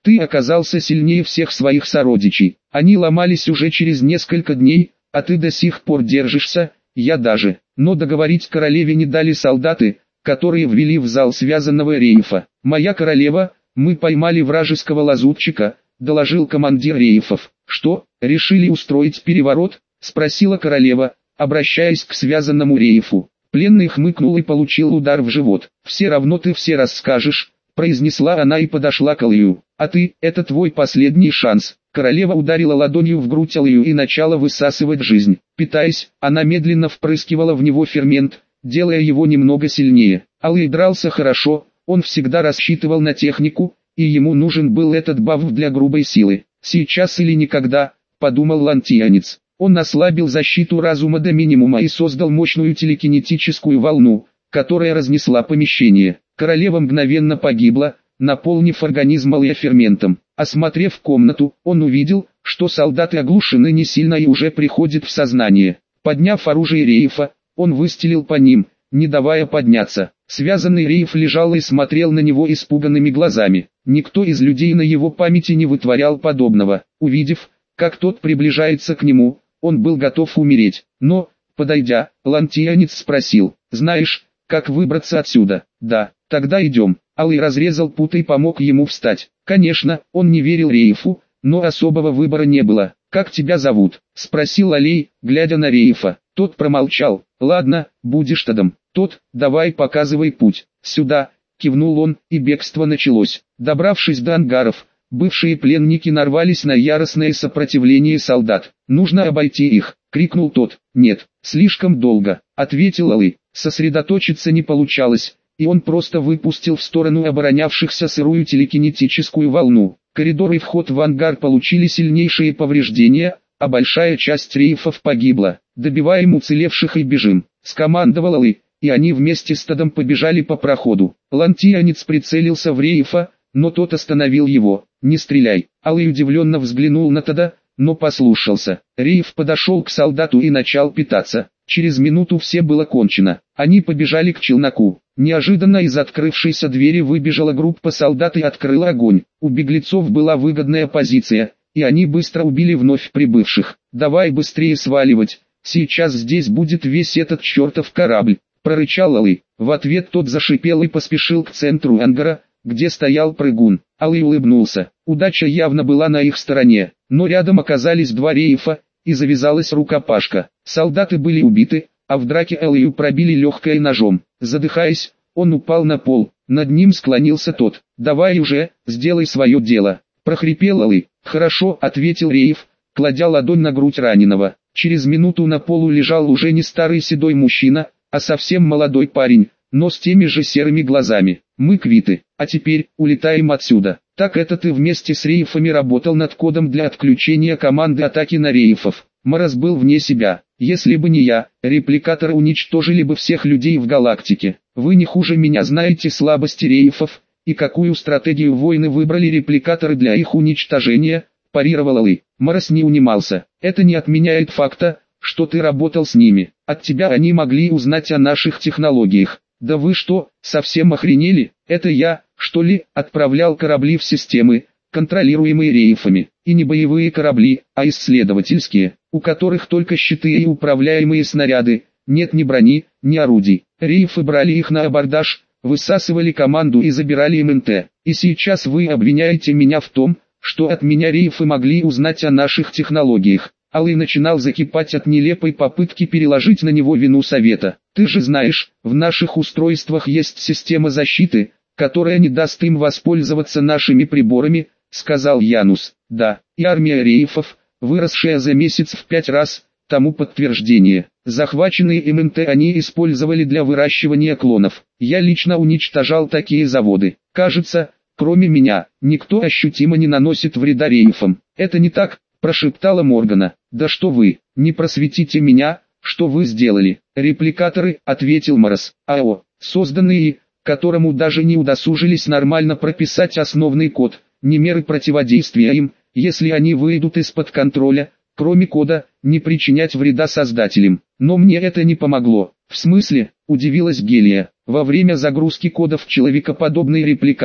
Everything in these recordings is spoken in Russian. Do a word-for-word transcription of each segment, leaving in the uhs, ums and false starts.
Ты оказался сильнее всех своих сородичей. Они ломались уже через несколько дней, а ты до сих пор держишься, я даже. Но договорить королеве не дали солдаты, которые ввели в зал связанного рейфа. «Моя королева, мы поймали вражеского лазутчика», — доложил командир рейфов. «Что, решили устроить переворот?» — спросила королева, обращаясь к связанному рейфу. Пленный хмыкнул и получил удар в живот. «Все равно ты все расскажешь», — произнесла она и подошла к Алию. «А ты, это твой последний шанс». Королева ударила ладонью в грудь Алию и начала высасывать жизнь. Питаясь, она медленно впрыскивала в него фермент, делая его немного сильнее. Алый дрался хорошо, он всегда рассчитывал на технику, и ему нужен был этот баф для грубой силы. «Сейчас или никогда», — подумал лантиянец. Он ослабил защиту разума до минимума и создал мощную телекинетическую волну, которая разнесла помещение. Королева мгновенно погибла, наполнив организм Алия ферментом. Осмотрев комнату, он увидел, что солдаты оглушены не сильно и уже приходят в сознание. Подняв оружие рейфа, он выстрелил по ним, не давая подняться. Связанный рейф лежал и смотрел на него испуганными глазами. Никто из людей на его памяти не вытворял подобного. Увидев, как тот приближается к нему, он был готов умереть. Но, подойдя, лантиянец спросил: «Знаешь, как выбраться отсюда?» «Да, тогда идем». Алый разрезал путы и помог ему встать. Конечно, он не верил рейфу, но особого выбора не было. «Как тебя зовут?» — спросил Алей, глядя на рейфа. Тот промолчал. «Ладно, будешь тадом». Тот: «Давай показывай путь». «Сюда», — кивнул он, и бегство началось. Добравшись до ангаров, бывшие пленники нарвались на яростное сопротивление солдат. «Нужно обойти их», — крикнул тот. «Нет, слишком долго», — ответил Алый. Сосредоточиться не получалось, и он просто выпустил в сторону оборонявшихся сырую телекинетическую волну. Коридор и вход в ангар получили сильнейшие повреждения, а большая часть рейфов погибла. «Добиваем уцелевших и бежим», — скомандовал Алый, и они вместе с Тадом побежали по проходу. Лантиянец прицелился в рейфа, но тот остановил его. «Не стреляй». Алый удивленно взглянул на Тада, но послушался. Рейф подошел к солдату и начал питаться. Через минуту все было кончено. Они побежали к челноку. Неожиданно из открывшейся двери выбежала группа солдат и открыла огонь. У беглецов была выгодная позиция, и они быстро убили вновь прибывших. «Давай быстрее сваливать, сейчас здесь будет весь этот чертов корабль», — прорычал Алый. В ответ тот зашипел и поспешил к центру ангара, где стоял прыгун. Алый улыбнулся. Удача явно была на их стороне, но рядом оказались два рейфа, и завязалась рукопашка. Солдаты были убиты, а в драке Алию пробили легкое ножом. Задыхаясь, он упал на пол, над ним склонился тот. «Давай уже, сделай свое дело», — прохрипел Алый. «Хорошо», — ответил рейф, кладя ладонь на грудь раненого. Через минуту на полу лежал уже не старый седой мужчина, а совсем молодой парень, но с теми же серыми глазами. «Мы квиты, а теперь улетаем отсюда». «Так это ты вместе с рейфами работал над кодом для отключения команды атаки на рейфов?» Мороз был вне себя. «Если бы не я, репликаторы уничтожили бы всех людей в галактике. Вы не хуже меня знаете слабости рейфов, и какую стратегию войны выбрали репликаторы для их уничтожения», — парировал Алый. Мороз не унимался. «Это не отменяет факта, что ты работал с ними. От тебя они могли узнать о наших технологиях». «Да вы что, совсем охренели? Это я, что ли, отправлял корабли в системы, контролируемые рейфами, и не боевые корабли, а исследовательские, у которых только щиты и управляемые снаряды, нет ни брони, ни орудий. Рейфы брали их на абордаж, высасывали команду и забирали МНТ. И сейчас вы обвиняете меня в том, что от меня рейфы могли узнать о наших технологиях». Алый начинал закипать от нелепой попытки переложить на него вину совета. «Ты же знаешь, в наших устройствах есть система защиты, которая не даст им воспользоваться нашими приборами», — сказал Янус. «Да, и армия рейфов, выросшая за месяц в пять раз, тому подтверждение. Захваченные МНТ они использовали для выращивания клонов. Я лично уничтожал такие заводы. Кажется, кроме меня, никто ощутимо не наносит вреда рейфам». «Это не так», — прошептала Моргана. «Да что вы, не просветите меня, что вы сделали?» «Репликаторы», — ответил Мороз. «АО, созданные, которому даже не удосужились нормально прописать основный код, не меры противодействия им, если они выйдут из-под контроля, кроме кода, не причинять вреда создателям. Но мне это не помогло». «В смысле?» — удивилась Гелия. «Во время загрузки кодов человекоподобный репликатор,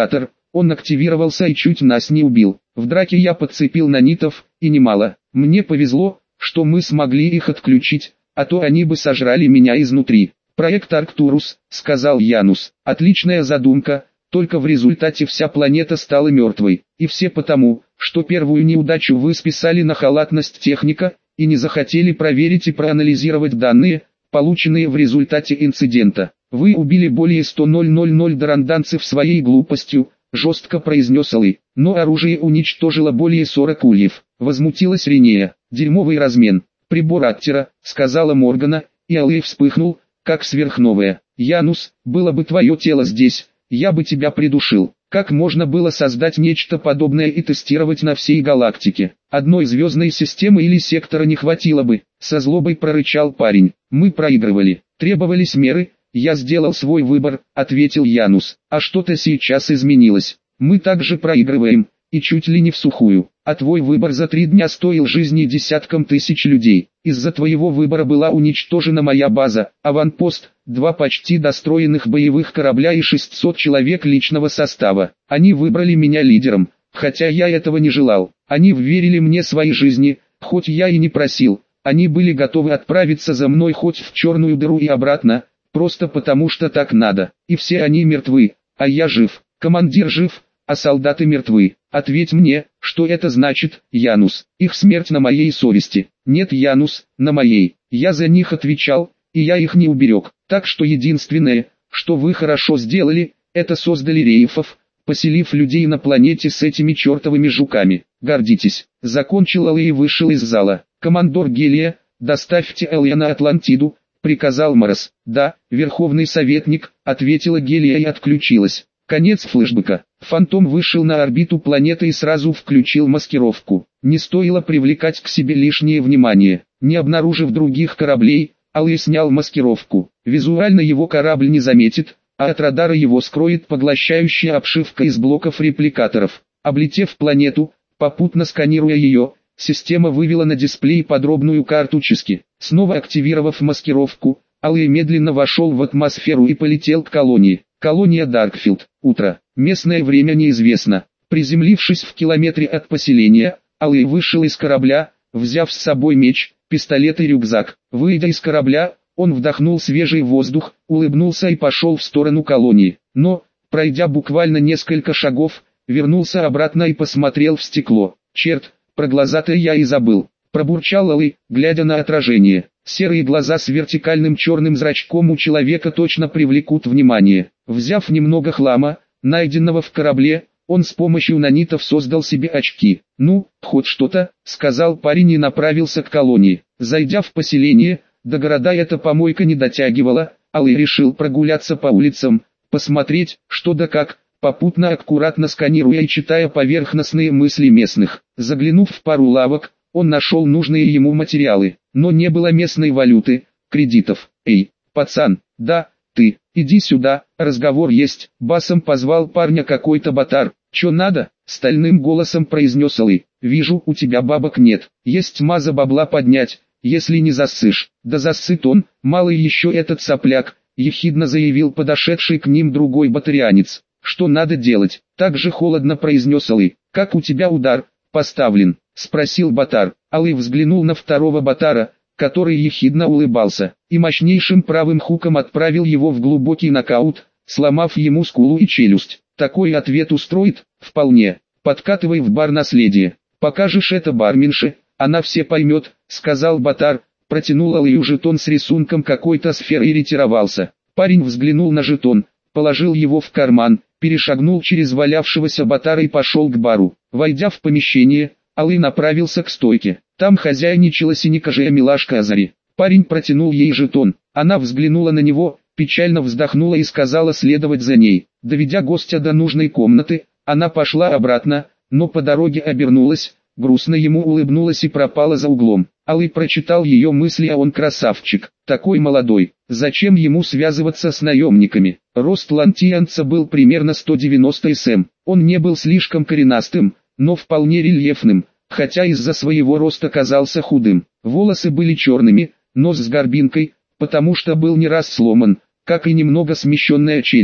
Он активировался и чуть нас не убил. В драке я подцепил нанитов, и немало. Мне повезло, что мы смогли их отключить, а то они бы сожрали меня изнутри. «Проект Арктурус», — сказал Янус. «Отличная задумка, только в результате вся планета стала мертвой. И все потому, что первую неудачу вы списали на халатность техника, и не захотели проверить и проанализировать данные, полученные в результате инцидента. Вы убили более ста даранданцев своей глупостью», — жестко произнес Алый. «Но оружие уничтожило более сорока ульев». Возмутилась Ринея. «Дерьмовый размен. Прибор Аттера», — сказала Моргана, и Алый вспыхнул, как сверхновая. «Янус, было бы твое тело здесь, я бы тебя придушил. Как можно было создать нечто подобное и тестировать на всей галактике? Одной звездной системы или сектора не хватило бы», — со злобой прорычал парень. «Мы проигрывали. Требовались меры, я сделал свой выбор», — ответил Янус. «А что-то сейчас изменилось. Мы также проигрываем, и чуть ли не всухую. А твой выбор за три дня стоил жизни десяткам тысяч людей. Из-за твоего выбора была уничтожена моя база, аванпост, два почти достроенных боевых корабля и шестьсот человек личного состава. Они выбрали меня лидером, хотя я этого не желал. Они вверили мне свои жизни, хоть я и не просил. Они были готовы отправиться за мной хоть в черную дыру и обратно, просто потому что так надо. И все они мертвы, а я жив. Командир жив, а солдаты мертвы. Ответь мне, что это значит, Янус? Их смерть на моей совести». «Нет, Янус, на моей. Я за них отвечал, и я их не уберег. Так что единственное, что вы хорошо сделали, это создали рейфов, поселив людей на планете с этими чертовыми жуками. Гордитесь». Закончил Алый и вышел из зала. «Командор Гелия, доставьте Элья на Атлантиду», — приказал Морос. «Да, Верховный Советник», — ответила Гелия и отключилась. Конец флешбека. Фантом вышел на орбиту планеты и сразу включил маскировку. Не стоило привлекать к себе лишнее внимание. Не обнаружив других кораблей, Алый снял маскировку. Визуально его корабль не заметит, а от радара его скроет поглощающая обшивка из блоков репликаторов. Облетев планету, попутно сканируя ее, система вывела на дисплей подробную карту Чески. Снова активировав маскировку, Алый медленно вошел в атмосферу и полетел к колонии. Колония Даркфилд. Утро. Местное время неизвестно. Приземлившись в километре от поселения, Алый вышел из корабля, взяв с собой меч, пистолет и рюкзак. Выйдя из корабля, он вдохнул свежий воздух, улыбнулся и пошел в сторону колонии. Но, пройдя буквально несколько шагов, вернулся обратно и посмотрел в стекло. «Черт, про глаза-то я и забыл», — пробурчал Алый, глядя на отражение. Серые глаза с вертикальным черным зрачком у человека точно привлекут внимание. Взяв немного хлама, найденного в корабле, он с помощью нанитов создал себе очки. «Ну, хоть что-то», — сказал парень и направился к колонии. Зайдя в поселение, до города эта помойка не дотягивала, Алый решил прогуляться по улицам, посмотреть, что да как, попутно аккуратно сканируя и читая поверхностные мысли местных. Заглянув в пару лавок, он нашел нужные ему материалы, но не было местной валюты, кредитов. «Эй, пацан, да, ты, иди сюда, разговор есть», — басом позвал парня какой-то ботар. «Чё надо?» — стальным голосом произнес Алый. «Вижу, у тебя бабок нет, есть маза бабла поднять, если не зассышь». «Да зассыт он, малый еще этот сопляк», — ехидно заявил подошедший к ним другой батарианец. «Что надо делать?» — так же холодно произнес Алый. «Как у тебя удар поставлен?» — спросил Батар. Алый взглянул на второго Батара, который ехидно улыбался, и мощнейшим правым хуком отправил его в глубокий нокаут, сломав ему скулу и челюсть. «Такой ответ устроит?» «Вполне. Подкатывай в бар наследие. Покажешь это барменше, она все поймет», — сказал Батар, протянул Алыю жетон с рисунком какой-то сферы и ретировался. Парень взглянул на жетон, положил его в карман, перешагнул через валявшегося Батара и пошел к бару. Войдя в помещение, Алый направился к стойке. Там хозяйничала синекожая милашка Азари. Парень протянул ей жетон. Она взглянула на него, печально вздохнула и сказала следовать за ней. Доведя гостя до нужной комнаты, она пошла обратно, но по дороге обернулась, грустно ему улыбнулась и пропала за углом. Алый прочитал ее мысли, а он красавчик, такой молодой. Зачем ему связываться с наемниками? Рост лантиянца был примерно сто девяносто сантиметров. Он не был слишком коренастым, но вполне рельефным, хотя из-за своего роста казался худым. Волосы были черными, нос с горбинкой, потому что был не раз сломан, как и немного смещенная челюсть.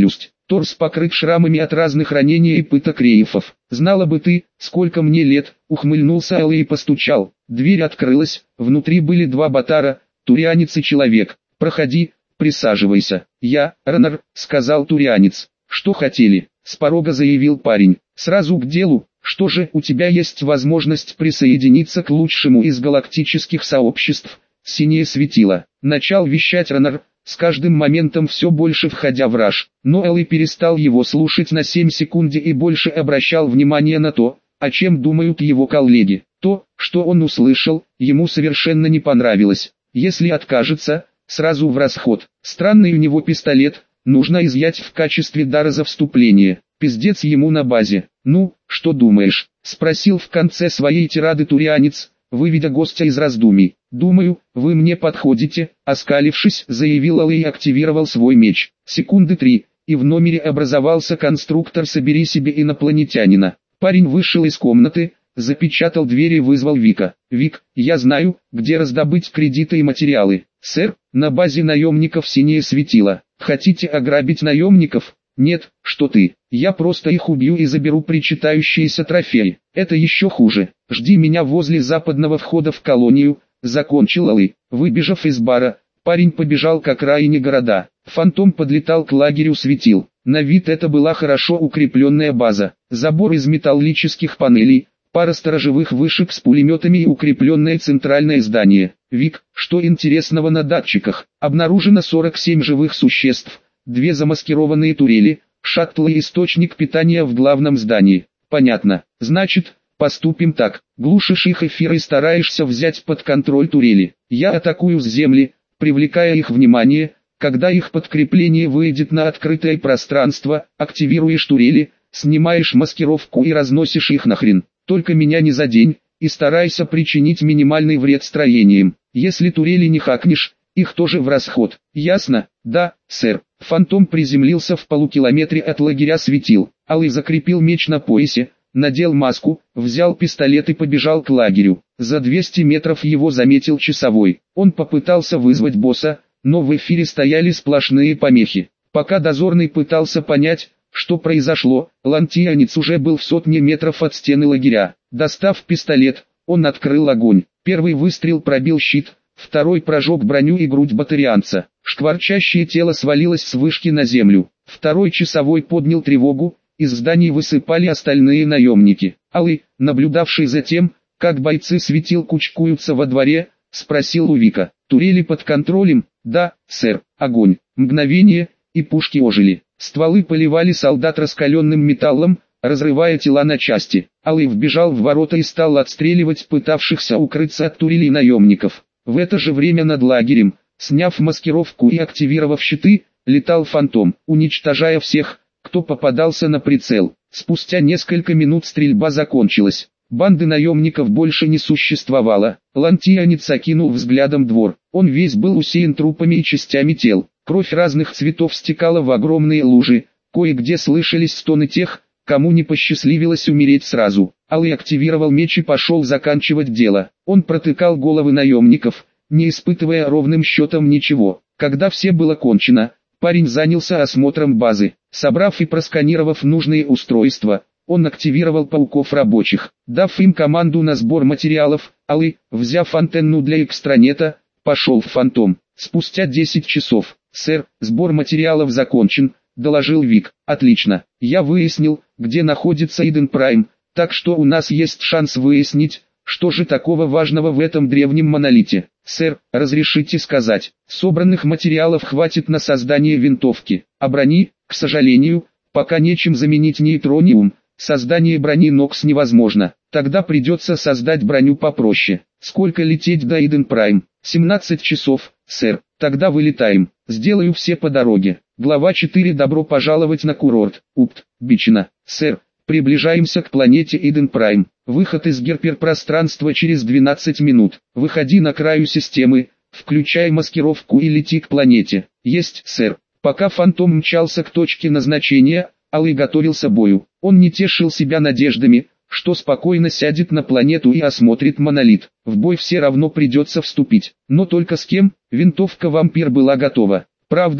торс покрыт шрамами от разных ранений и пыток рейфов. «Знала бы ты, сколько мне лет», — ухмыльнулся Алый и постучал. Дверь открылась, внутри были два ботара, турианец и человек. «Проходи, присаживайся». «Я, Ранар», — сказал турианец. «Что хотели?» — с порога заявил парень. «Сразу к делу. Что же, у тебя есть возможность присоединиться к лучшему из галактических сообществ, синее светило». Начал вещать Ранар, с каждым моментом все больше входя в раж. Но Элли перестал его слушать на семь секунд и больше обращал внимание на то, о чем думают его коллеги. То, что он услышал, ему совершенно не понравилось. Если откажется, сразу в расход. Странный у него пистолет, нужно изъять в качестве дара за вступление. Пиздец ему на базе. «Ну, что думаешь?» — спросил в конце своей тирады турианец, выведя гостя из раздумий. «Думаю, вы мне подходите», — оскалившись, заявил Алый и активировал свой меч. Секунды три, и в номере образовался конструктор «Собери себе инопланетянина». Парень вышел из комнаты, запечатал дверь и вызвал Вика. «Вик, я знаю, где раздобыть кредиты и материалы». «Сэр, на базе наемников синее светило. Хотите ограбить наемников?» «Нет, что ты, я просто их убью и заберу причитающиеся трофеи. Это еще хуже. Жди меня возле западного входа в колонию», — закончил Алый. Выбежав из бара, парень побежал к окраине города. Фантом подлетал к лагерю светил. На вид это была хорошо укрепленная база. Забор из металлических панелей, пара сторожевых вышек с пулеметами и укрепленное центральное здание. «Вик, что интересного на датчиках?» «Обнаружено сорок семь живых существ. Две замаскированные турели, шаттл и источник питания в главном здании». «Понятно. Значит, поступим так. Глушишь их эфир и стараешься взять под контроль турели. Я атакую с земли, привлекая их внимание. Когда их подкрепление выйдет на открытое пространство, активируешь турели, снимаешь маскировку и разносишь их нахрен. Только меня не задень, и старайся причинить минимальный вред строениям. Если турели не хакнешь, их тоже в расход. Ясно?» «Да, сэр». Фантом приземлился в полукилометре от лагеря светил. Алый закрепил меч на поясе, надел маску, взял пистолет и побежал к лагерю. За двести метров его заметил часовой. Он попытался вызвать босса, но в эфире стояли сплошные помехи. Пока дозорный пытался понять, что произошло, лантианец уже был в сотне метров от стены лагеря. Достав пистолет, он открыл огонь. Первый выстрел пробил щит, второй прожег броню и грудь батарианца. Шкварчащее тело свалилось с вышки на землю. Второй часовой поднял тревогу, из зданий высыпали остальные наемники. Алый, наблюдавший за тем, как бойцы светил кучкуются во дворе, спросил у Вика. «Турели под контролем?» «Да, сэр». Огонь. Мгновение, и пушки ожили. Стволы поливали солдат раскаленным металлом, разрывая тела на части. Алый вбежал в ворота и стал отстреливать пытавшихся укрыться от турелей наемников. В это же время над лагерем, сняв маскировку и активировав щиты, летал Фантом, уничтожая всех, кто попадался на прицел. Спустя несколько минут стрельба закончилась. Банды наемников больше не существовало. Лантианец окинул взглядом двор. Он весь был усеян трупами и частями тел. Кровь разных цветов стекала в огромные лужи. Кое-где слышались стоны тех, кому не посчастливилось умереть сразу. Алый активировал меч и пошел заканчивать дело. Он протыкал головы наемников, не испытывая ровным счетом ничего. Когда все было кончено, парень занялся осмотром базы. Собрав и просканировав нужные устройства, он активировал пауков рабочих. Дав им команду на сбор материалов, Алый, взяв антенну для экстранета, пошел в Фантом. Спустя десять часов. «Сэр, сбор материалов закончен», — доложил Вик. «Отлично. Я выяснил, где находится Иден Прайм, так что у нас есть шанс выяснить, что же такого важного в этом древнем монолите. Сэр, разрешите сказать, собранных материалов хватит на создание винтовки, а брони, к сожалению, пока нечем заменить нейтрониум. Создание брони Нокс невозможно. Тогда придется создать броню попроще. Сколько лететь до Иден Прайм? семнадцать часов, сэр. Тогда вылетаем. Сделаю все по дороге. Глава четыре. Добро пожаловать на курорт. Упт, Бичина. Сэр, приближаемся к планете Иден Прайм. Выход из гиперпространства через двенадцать минут. Выходи на краю системы, включай маскировку и лети к планете. Есть, сэр. Пока Фантом мчался к точке назначения, Алый готовился к бою. Он не тешил себя надеждами, что спокойно сядет на планету и осмотрит монолит. В бой все равно придется вступить. Но только с кем? Винтовка-вампир была готова. Правда,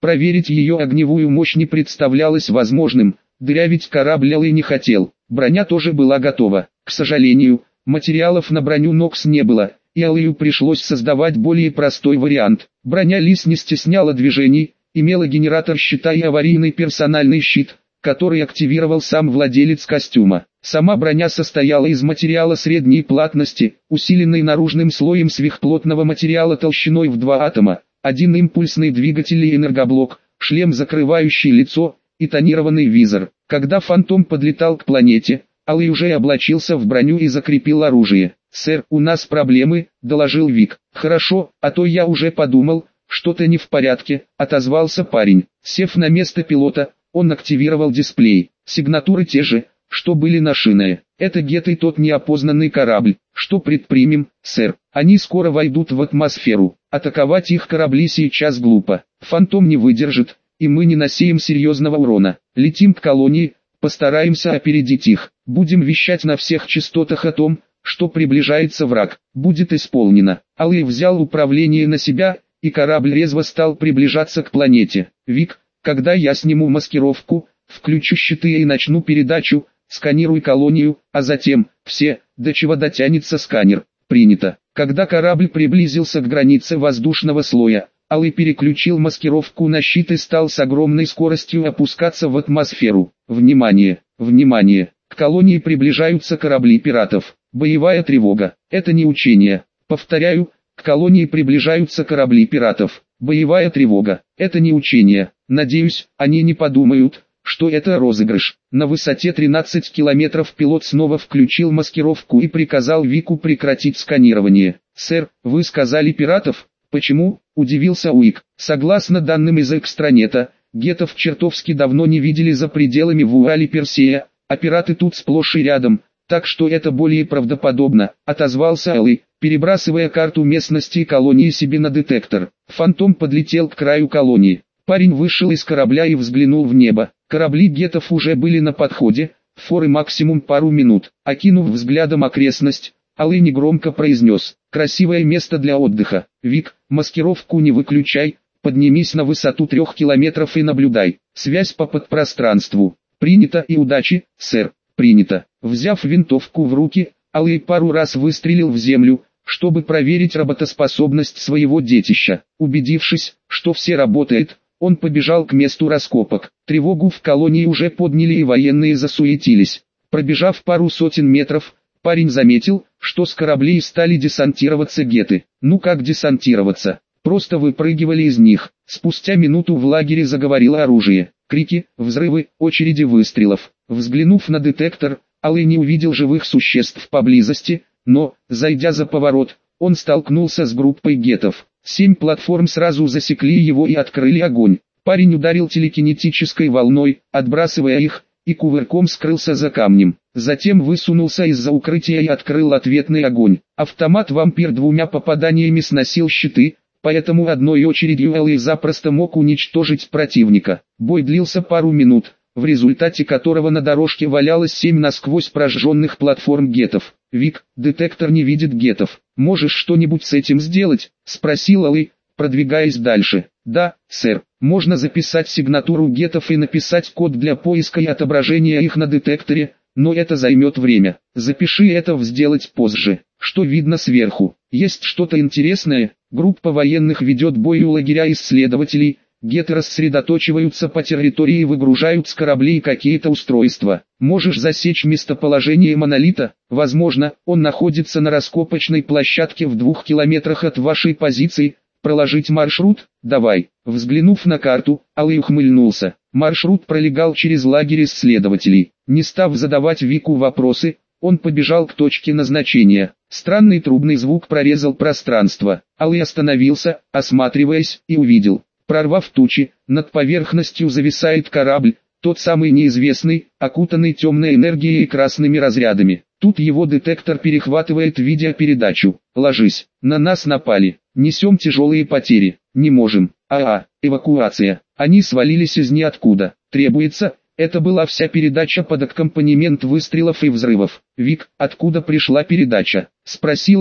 Проверить ее огневую мощь не представлялось возможным, дырявить корабль Алый не хотел. Броня тоже была готова. К сожалению, материалов на броню Нокс не было, и Алыю пришлось создавать более простой вариант. Броня Лис не стесняла движений, имела генератор щита и аварийный персональный щит, который активировал сам владелец костюма. Сама броня состояла из материала средней плотности, усиленной наружным слоем сверхплотного материала толщиной в два атома, один импульсный двигатель и энергоблок, шлем, закрывающий лицо, и тонированный визор. Когда Фантом подлетал к планете, Алый уже облачился в броню и закрепил оружие. «Сэр, у нас проблемы», — доложил Вик. «Хорошо, а то я уже подумал, что-то не в порядке», — отозвался парень. Сев на место пилота, он активировал дисплей. Сигнатуры те же, что были на шине. Это Гет и тот неопознанный корабль. Что предпримем, сэр? Они скоро войдут в атмосферу. Атаковать их корабли сейчас глупо. Фантом не выдержит, и мы не насеем серьезного урона. Летим к колонии, постараемся опередить их. Будем вещать на всех частотах о том, что приближается враг. Будет исполнено. Алый взял управление на себя, и корабль резво стал приближаться к планете. Вик, когда я сниму маскировку, включу щиты и начну передачу, сканируй колонию, а затем, все, до чего дотянется сканер. Принято. Когда корабль приблизился к границе воздушного слоя, Алый переключил маскировку на щит и стал с огромной скоростью опускаться в атмосферу. Внимание, внимание, к колонии приближаются корабли пиратов. Боевая тревога. Это не учение. Повторяю, к колонии приближаются корабли пиратов. Боевая тревога. Это не учение. Надеюсь, они не подумают, что это розыгрыш. На высоте тринадцать километров пилот снова включил маскировку и приказал Вику прекратить сканирование. «Сэр, вы сказали пиратов? Почему?» – удивился Уик. Согласно данным из экстранета, гетов чертовски давно не видели за пределами Вуали Персея, а пираты тут сплошь и рядом, так что это более правдоподобно, отозвался Алый, перебрасывая карту местности и колонии себе на детектор. Фантом подлетел к краю колонии. Парень вышел из корабля и взглянул в небо. Корабли гетов уже были на подходе, форы максимум пару минут. Окинув взглядом окрестность, Алый негромко произнес: «Красивое место для отдыха. Вик, маскировку не выключай, поднимись на высоту трех километров и наблюдай. Связь по подпространству». «Принято и удачи, сэр». «Принято». Взяв винтовку в руки, Алый пару раз выстрелил в землю, чтобы проверить работоспособность своего детища. Убедившись, что все работает, он побежал к месту раскопок. Тревогу в колонии уже подняли и военные засуетились. Пробежав пару сотен метров, парень заметил, что с кораблей стали десантироваться геты. Ну как десантироваться? Просто выпрыгивали из них. Спустя минуту в лагере заговорило оружие. Крики, взрывы, очереди выстрелов. Взглянув на детектор, Алый не увидел живых существ поблизости, но, зайдя за поворот, он столкнулся с группой гетов. Семь платформ сразу засекли его и открыли огонь. Парень ударил телекинетической волной, отбрасывая их, и кувырком скрылся за камнем. Затем высунулся из-за укрытия и открыл ответный огонь. Автомат-вампир двумя попаданиями сносил щиты, поэтому одной очередью Алый запросто мог уничтожить противника. Бой длился пару минут, в результате которого на дорожке валялось семь насквозь прожженных платформ гетов. «Вик, детектор не видит гетов. Можешь что-нибудь с этим сделать?» – спросил Алый, продвигаясь дальше. «Да, сэр. Можно записать сигнатуру гетов и написать код для поиска и отображения их на детекторе, но это займет время. Запиши это в «сделать позже». Что видно сверху? Есть что-то интересное? Группа военных ведет бой у лагеря исследователей. Геты рассредоточиваются по территории и выгружают с кораблей какие-то устройства. Можешь засечь местоположение монолита? Возможно, он находится на раскопочной площадке в двух километрах от вашей позиции. Проложить маршрут? Давай. Взглянув на карту, Алый ухмыльнулся. Маршрут пролегал через лагерь исследователей. Не став задавать Вику вопросы, он побежал к точке назначения. Странный трубный звук прорезал пространство. Алый остановился, осматриваясь, и увидел. Прорвав тучи, над поверхностью зависает корабль, тот самый неизвестный, окутанный темной энергией и красными разрядами. Тут его детектор перехватывает видеопередачу. «Ложись, на нас напали, несем тяжелые потери, не можем, а-а, эвакуация». Они свалились из ниоткуда. Требуется. Это была вся передача под аккомпанемент выстрелов и взрывов. «Вик, откуда пришла передача?» – спросил Алый.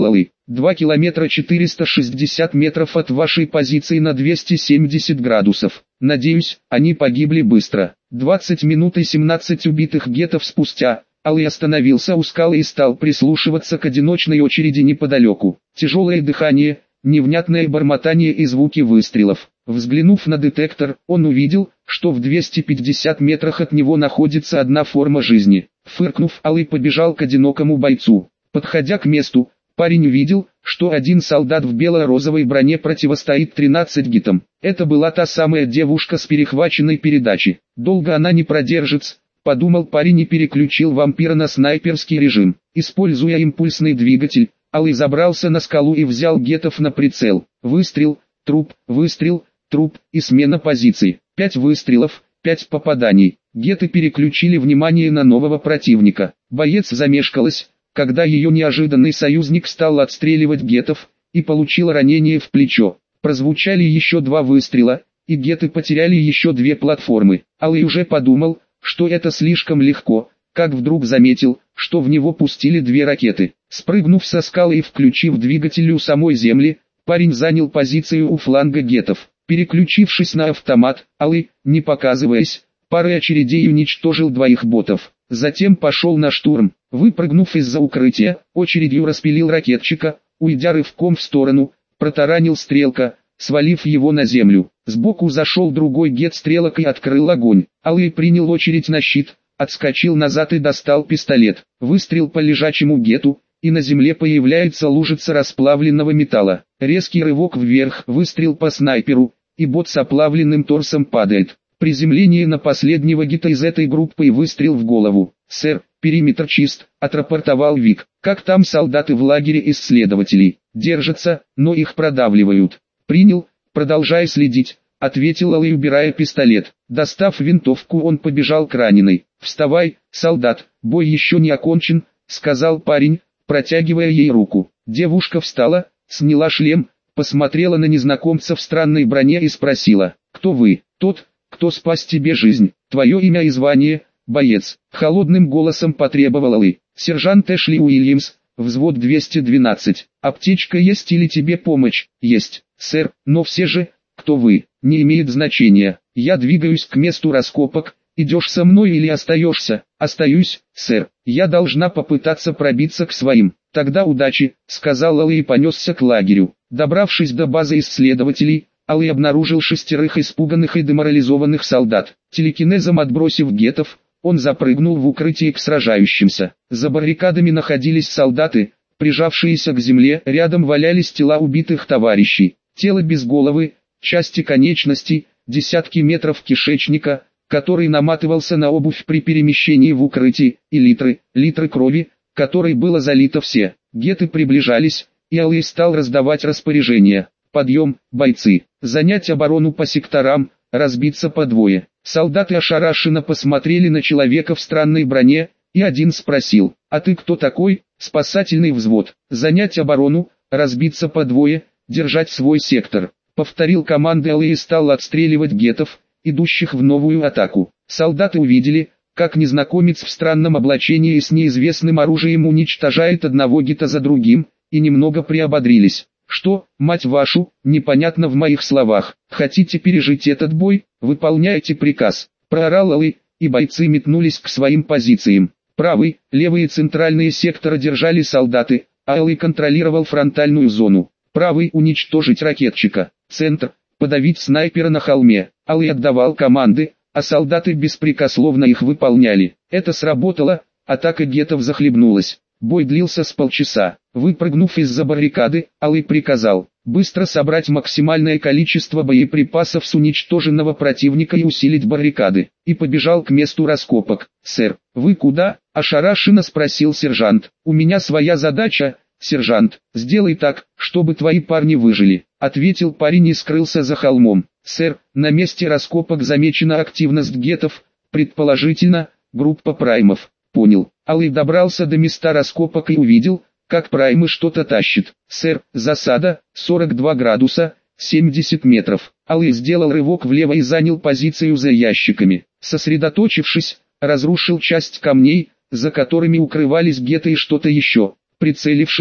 два километра четыреста шестьдесят метров от вашей позиции на двести семьдесят градусов. Надеюсь, они погибли быстро. двадцать минут и семнадцать убитых геттов спустя, Алый остановился у скалы и стал прислушиваться к одиночной очереди неподалеку. Тяжелое дыхание, невнятное бормотание и звуки выстрелов. Взглянув на детектор, он увидел, что в двухстах пятидесяти метрах от него находится одна форма жизни. Фыркнув, Алый побежал к одинокому бойцу. Подходя к месту, парень увидел, что один солдат в бело-розовой броне противостоит тринадцати геттам. Это была та самая девушка с перехваченной передачи. Долго она не продержится, подумал парень и переключил вампира на снайперский режим. Используя импульсный двигатель, Алый забрался на скалу и взял геттов на прицел. Выстрел, труп, выстрел, труп и смена позиций. Пять выстрелов, пять попаданий. Гетты переключили внимание на нового противника. Боец замешкалась, когда ее неожиданный союзник стал отстреливать геттов, и получил ранение в плечо. Прозвучали еще два выстрела, и гетты потеряли еще две платформы. Алый уже подумал, что это слишком легко, как вдруг заметил, что в него пустили две ракеты. Спрыгнув со скалы и включив двигатель у самой земли, парень занял позицию у фланга геттов. Переключившись на автомат, Алый, не показываясь, парой очередей уничтожил двоих ботов. Затем пошел на штурм. Выпрыгнув из-за укрытия, очередью распилил ракетчика, уйдя рывком в сторону, протаранил стрелка, свалив его на землю. Сбоку зашел другой гетт стрелок и открыл огонь. Алый принял очередь на щит, отскочил назад и достал пистолет. Выстрел по лежачему гетту, и на земле появляется лужица расплавленного металла. Резкий рывок вверх, выстрел по снайперу, и бот с оплавленным торсом падает. Приземление на последнего гетта из этой группы и выстрел в голову. «Сэр, периметр чист», — отрапортовал Вик. «Как там солдаты в лагере исследователей?» «Держатся, но их продавливают». «Принял, продолжай следить», — ответил Алый, убирая пистолет. Достав винтовку, он побежал к раненой. «Вставай, солдат, бой еще не окончен», — сказал парень, протягивая ей руку. Девушка встала, сняла шлем, посмотрела на незнакомца в странной броне и спросила: «Кто вы?» «Тот, кто спас тебе жизнь. Твое имя и звание?» «Боец», — холодным голосом потребовал Алый. «Сержант Эшли Уильямс, взвод двести двенадцать. Аптечка есть или тебе помощь?» «Есть, сэр, но все же, кто вы, не имеет значения. Я двигаюсь к месту раскопок. Идешь со мной или остаешься?» «Остаюсь, сэр. Я должна попытаться пробиться к своим». «Тогда удачи», — сказал Алый и понесся к лагерю. Добравшись до базы исследователей, Алый обнаружил шестерых испуганных и деморализованных солдат. Телекинезом отбросив геттов, он запрыгнул в укрытие к сражающимся. За баррикадами находились солдаты, прижавшиеся к земле, рядом валялись тела убитых товарищей. Тело без головы, части конечностей, десятки метров кишечника, который наматывался на обувь при перемещении в укрытии, и литры, литры крови, которой было залито все. Гетты приближались, и Алый стал раздавать распоряжения. «Подъем, бойцы! Занять оборону по секторам, разбиться по двое». Солдаты ошарашенно посмотрели на человека в странной броне, и один спросил: «А ты кто такой?» «Спасательный взвод. Занять оборону, разбиться по двое, держать свой сектор», — повторил команды Алый и стал отстреливать геттов, идущих в новую атаку. Солдаты увидели, как незнакомец в странном облачении и с неизвестным оружием уничтожает одного гетта за другим, и немного приободрились. «Что, мать вашу, непонятно в моих словах? Хотите пережить этот бой? Выполняйте приказ», — проорал Алый, и бойцы метнулись к своим позициям. Правый, левый и центральные секторы держали солдаты, а Алый контролировал фронтальную зону. Правый — уничтожить ракетчика, центр — подавить снайпера на холме. Алый отдавал команды, а солдаты беспрекословно их выполняли. Это сработало, атака геттов захлебнулась. Бой длился с полчаса. Выпрыгнув из-за баррикады, Алый приказал быстро собрать максимальное количество боеприпасов с уничтоженного противника и усилить баррикады, и побежал к месту раскопок. «Сэр, вы куда?» – ошарашенно спросил сержант. «У меня своя задача, сержант. Сделай так, чтобы твои парни выжили», – ответил парень и скрылся за холмом. «Сэр, на месте раскопок замечена активность геттов, предположительно, группа праймов». «Понял». Алый добрался до места раскопок и увидел, как праймы что-то тащит. «Сэр, засада, сорок два градуса, семьдесят метров». Алый сделал рывок влево и занял позицию за ящиками. Сосредоточившись, разрушил часть камней, за которыми укрывались гетты и что-то еще. Прицелившись,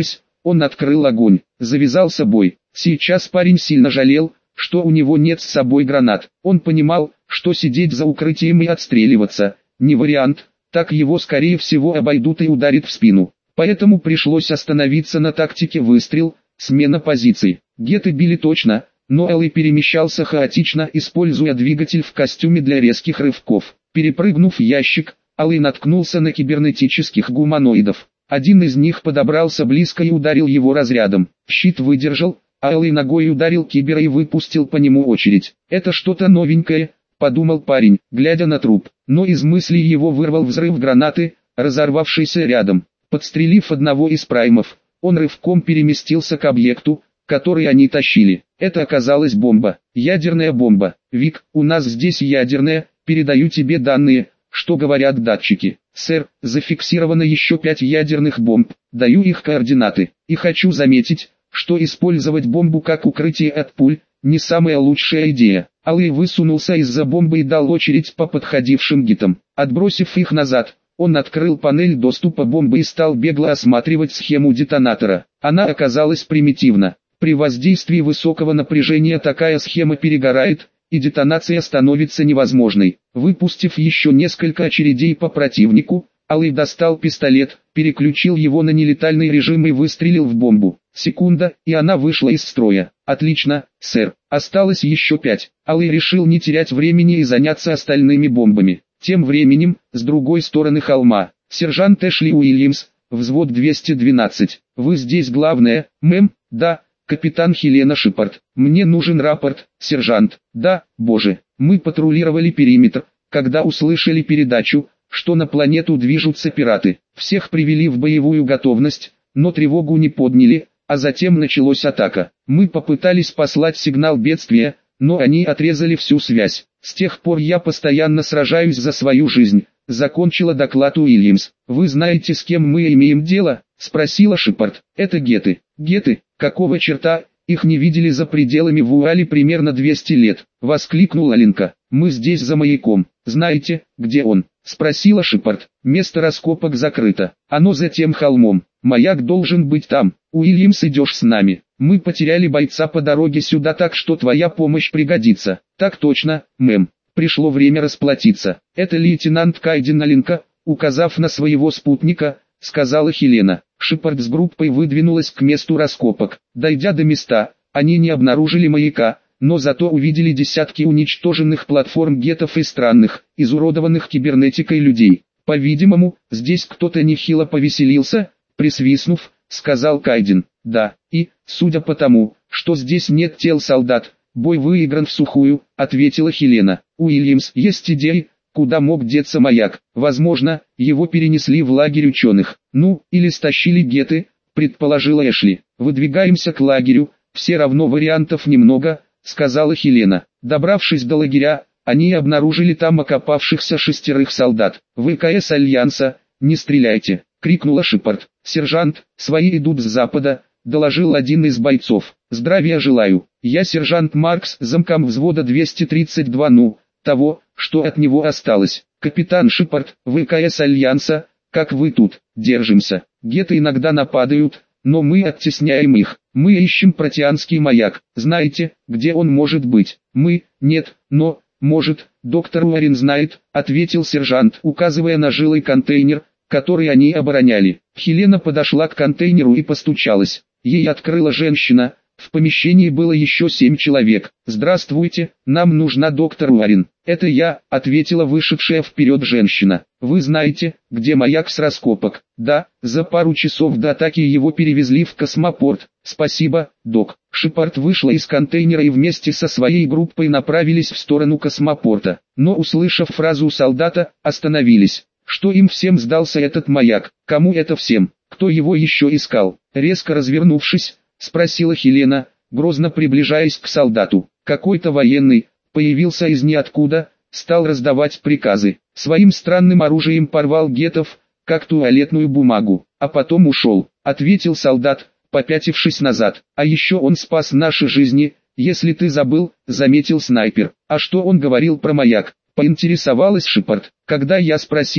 Он открыл огонь, завязался бой. Сейчас парень сильно жалел, что у него нет с собой гранат. Он понимал, что сидеть за укрытием и отстреливаться – не вариант, так его скорее всего обойдут и ударят в спину. Поэтому пришлось остановиться на тактике выстрел, смена позиций. Геты били точно, но Алый перемещался хаотично, используя двигатель в костюме для резких рывков. Перепрыгнув ящик, Алый наткнулся на кибернетических гуманоидов. Один из них подобрался близко и ударил его разрядом. Щит выдержал, а Алый ногой ударил кибера и выпустил по нему очередь. «Это что-то новенькое», — подумал парень, глядя на труп. Но из мыслей его вырвал взрыв гранаты, разорвавшийся рядом. Подстрелив одного из праймов, он рывком переместился к объекту, который они тащили. Это оказалась бомба. Ядерная бомба. «Вик, у нас здесь ядерная, передаю тебе данные, что говорят датчики». «Сэр, зафиксировано еще пять ядерных бомб, даю их координаты. И хочу заметить, что использовать бомбу как укрытие от пуль – не самая лучшая идея». Алый высунулся из-за бомбы и дал очередь по подходившим гитам. Отбросив их назад, он открыл панель доступа бомбы и стал бегло осматривать схему детонатора. Она оказалась примитивна. При воздействии высокого напряжения такая схема перегорает, и детонация становится невозможной. Выпустив еще несколько очередей по противнику, Алый достал пистолет, переключил его на нелетальный режим и выстрелил в бомбу. Секунда, и она вышла из строя. «Отлично, сэр. Осталось еще пять». Алый решил не терять времени и заняться остальными бомбами. Тем временем, с другой стороны холма, сержант Эшли Уильямс, взвод двести двенадцать. «Вы здесь главная, мэм?» «Да». «Капитан Хелена Шепард, мне нужен рапорт, сержант». «Да, боже». «Мы патрулировали периметр, когда услышали передачу, что на планету движутся пираты. Всех привели в боевую готовность, но тревогу не подняли, а затем началась атака. Мы попытались послать сигнал бедствия, но они отрезали всю связь. С тех пор я постоянно сражаюсь за свою жизнь», — закончила доклад Уильямс. «Вы знаете, с кем мы имеем дело?» — спросила Шепард. «Это геты». «Геты? Какого черта? Их не видели за пределами Вуали примерно двести лет», — воскликнула Линка. «Мы здесь за маяком. Знаете, где он?» — спросила Шепард. «Место раскопок закрыто. Оно за тем холмом. Маяк должен быть там. Уильямс, идешь с нами. Мы потеряли бойца по дороге сюда, так что твоя помощь пригодится». «Так точно, мэм. Пришло время расплатиться». «Это лейтенант Кайден Линка», указав на своего спутника, сказала Хелена. Шепард с группой выдвинулась к месту раскопок. Дойдя до места, они не обнаружили маяка, но зато увидели десятки уничтоженных платформ гетов и странных, изуродованных кибернетикой людей. «По-видимому, здесь кто-то нехило повеселился», присвистнув, сказал Кайден. «Да, и, судя по тому, что здесь нет тел солдат, бой выигран всухую», ответила Хелена. «Уильямс, есть идеи, куда мог деться маяк? Возможно, его перенесли в лагерь ученых. Ну, или стащили геты», предположила Эшли. «Выдвигаемся к лагерю, все равно вариантов немного», сказала Хелена. Добравшись до лагеря, они обнаружили там окопавшихся шестерых солдат. «ВКС Альянса, не стреляйте», крикнула Шепард. «Сержант, свои идут с запада», доложил один из бойцов. «Здравия желаю. Я сержант Маркс, замком взвода двести тридцать два, ну, того, что от него осталось. Капитан Шепард, ВКС Альянса, как вы тут?» «Держимся. Геты иногда нападают, но мы оттесняем их. Мы ищем протеанский маяк. Знаете, где он может быть?» «Мы, нет, но, может, доктор Уоррен знает», ответил сержант, указывая на жилой контейнер, который они обороняли. Хелена подошла к контейнеру и постучалась. Ей открыла женщина. В помещении было еще семь человек. «Здравствуйте, нам нужна доктор Уоррен». «Это я», — ответила вышедшая вперед женщина. «Вы знаете, где маяк с раскопок?» «Да, за пару часов до атаки его перевезли в космопорт». «Спасибо, док». Шепард вышла из контейнера и вместе со своей группой направились в сторону космопорта. Но, услышав фразу солдата, остановились. Что им всем сдался этот маяк? Кому это всем? Кто его еще искал? Резко развернувшись, спросила Хелена, грозно приближаясь к солдату. Какой-то военный появился из ниоткуда, стал раздавать приказы. Своим странным оружием порвал гетов, как туалетную бумагу, а потом ушел, ответил солдат, попятившись назад. А еще он спас наши жизни, если ты забыл, заметил снайпер. А что он говорил про маяк? Поинтересовалась Шепард. Когда я спросил,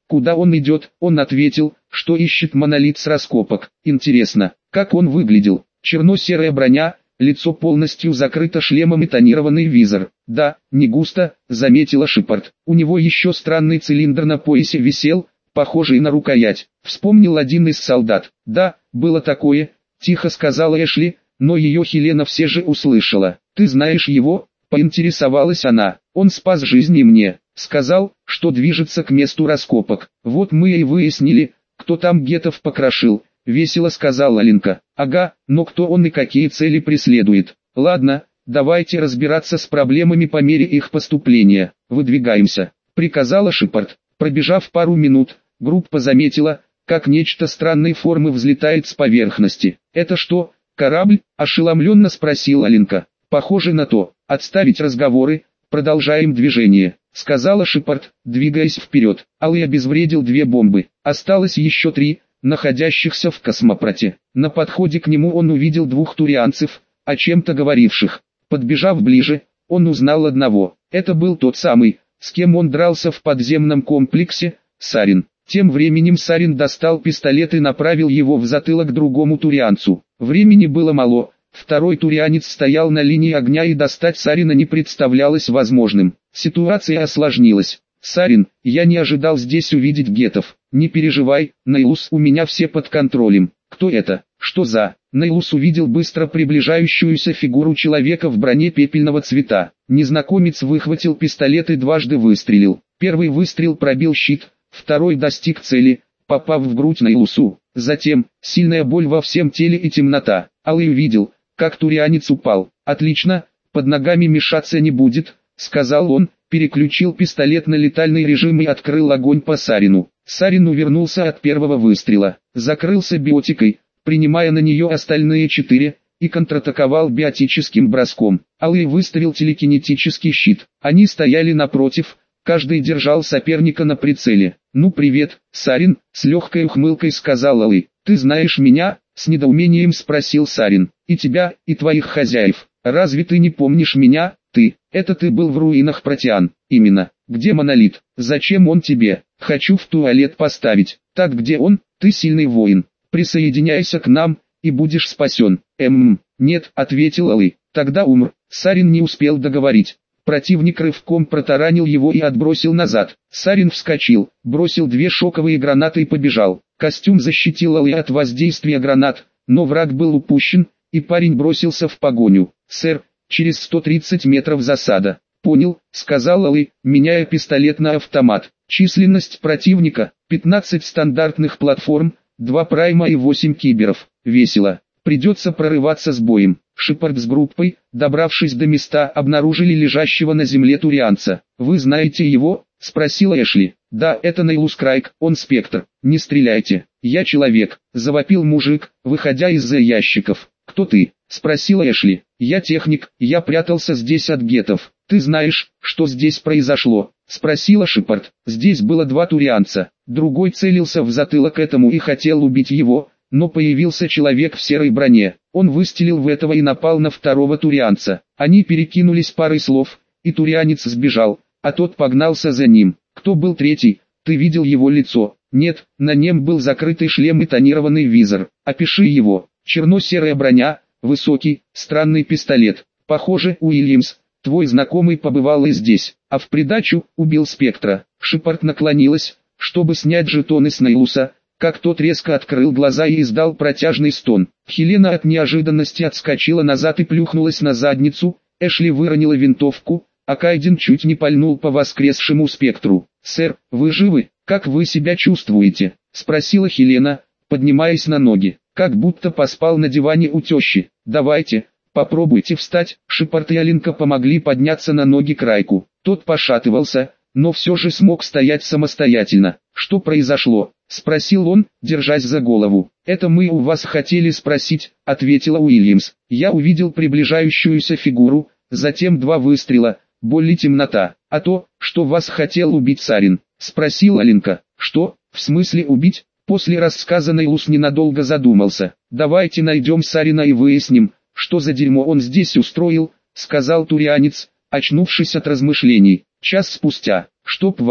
Куда он идет? Он ответил, что ищет монолит с раскопок. Интересно, как он выглядел? Черно-серая броня, лицо полностью закрыто шлемом и тонированный визор. Да, не густо, заметила Шепард. У него еще странный цилиндр на поясе висел, похожий на рукоять. Вспомнил один из солдат. Да, было такое, тихо сказала Эшли, но ее Хелена все же услышала. Ты знаешь его? Поинтересовалась она. Он спас жизнь и мне. Сказал, что движется к месту раскопок. Вот мы и выяснили, кто там гетов покрошил. Весело сказала Линка. Ага, но кто он и какие цели преследует? Ладно, давайте разбираться с проблемами по мере их поступления. Выдвигаемся, приказала Шепард. Пробежав пару минут, группа заметила, как нечто странной формы взлетает с поверхности. Это что, корабль? Ошеломленно спросила Линка. Похоже на то. Отставить разговоры, продолжаем движение, сказала Шепард, двигаясь вперед. Алый обезвредил две бомбы. Осталось еще три, находящихся в космопорте. На подходе к нему он увидел двух турианцев, о чем-то говоривших. Подбежав ближе, он узнал одного. Это был тот самый, с кем он дрался в подземном комплексе, Сарин. Тем временем Сарин достал пистолет и направил его в затылок другому турианцу. Времени было мало. Второй турианец стоял на линии огня и достать Сарина не представлялось возможным. Ситуация осложнилась. «Сарин, я не ожидал здесь увидеть гетов. Не переживай, Нейлус, у меня все под контролем». «Кто это? Что за...» Нейлус увидел быстро приближающуюся фигуру человека в броне пепельного цвета. Незнакомец выхватил пистолет и дважды выстрелил. Первый выстрел пробил щит, второй достиг цели, попав в грудь Нейлусу. Затем, сильная боль во всем теле и темнота. Алый увидел, как турианец упал. «Отлично, под ногами мешаться не будет», — сказал он, переключил пистолет на летальный режим и открыл огонь по Сарину. Сарин увернулся от первого выстрела, закрылся биотикой, принимая на нее остальные четыре, и контратаковал биотическим броском. Алый выставил телекинетический щит. Они стояли напротив, каждый держал соперника на прицеле. «Ну привет, Сарин», — с легкой ухмылкой сказал Алый. «Ты знаешь меня?» — с недоумением спросил Сарин. «И тебя, и твоих хозяев. Разве ты не помнишь меня? Ты, это ты был в руинах Протеан. Именно. Где монолит? Зачем он тебе? Хочу в туалет поставить. Так где он? Ты сильный воин. Присоединяйся к нам, и будешь спасен». «Эм, нет», — ответил Алый. «Тогда умр». Сарин не успел договорить. Противник рывком протаранил его и отбросил назад. Сарин вскочил, бросил две шоковые гранаты и побежал. Костюм защитил Алый от воздействия гранат, но враг был упущен, и парень бросился в погоню. «Сэр, через сто тридцать метров засада». «Понял», — сказал Алый, меняя пистолет на автомат. Численность противника — пятнадцать стандартных платформ, два прайма и восемь киберов. Весело. Придется прорываться с боем. Шепард с группой, добравшись до места, обнаружили лежащего на земле турианца. «Вы знаете его?» — спросила Эшли. «Да, это Нейлус Крайк, он спектр. Не стреляйте, я человек», — завопил мужик, выходя из-за ящиков. «Кто ты?» — спросила Эшли. «Я техник, я прятался здесь от гетов». «Ты знаешь, что здесь произошло?» — спросила Шепард. «Здесь было два турианца. Другой целился в затылок этому и хотел убить его, но появился человек в серой броне. Он выстрелил в этого и напал на второго турианца. Они перекинулись парой слов, и турианец сбежал, а тот погнался за ним. Кто был третий? Ты видел его лицо?» «Нет, на нем был закрытый шлем и тонированный визор». «Опиши его». «Черно-серая броня, высокий, странный пистолет. Похоже, Уильямс, твой знакомый, побывал и здесь, а в придачу убил спектра». Шепард наклонилась, чтобы снять жетоны с Нейлуса, как тот резко открыл глаза и издал протяжный стон. Хелена от неожиданности отскочила назад и плюхнулась на задницу. Эшли выронила винтовку, а Кайден чуть не пальнул по воскресшему спектру. «Сэр, вы живы? Как вы себя чувствуете?» — спросила Хелена, поднимаясь на ноги. «Как будто поспал на диване у тещи. Давайте, попробуйте встать». Шепард и Алинка помогли подняться на ноги Крайку. Тот пошатывался, но все же смог стоять самостоятельно. «Что произошло?» — спросил он, держась за голову. «Это мы у вас хотели спросить», — ответила Уильямс. «Я увидел приближающуюся фигуру, затем два выстрела, боль и темнота. А то, что вас хотел убить Сарин?» — спросила Алинка. «Что, в смысле убить?» После рассказа Нейлус ненадолго задумался. «Давайте найдем Сарина и выясним, что за дерьмо он здесь устроил», — сказал турианец, очнувшись от размышлений. Час спустя. «Чтоб вас,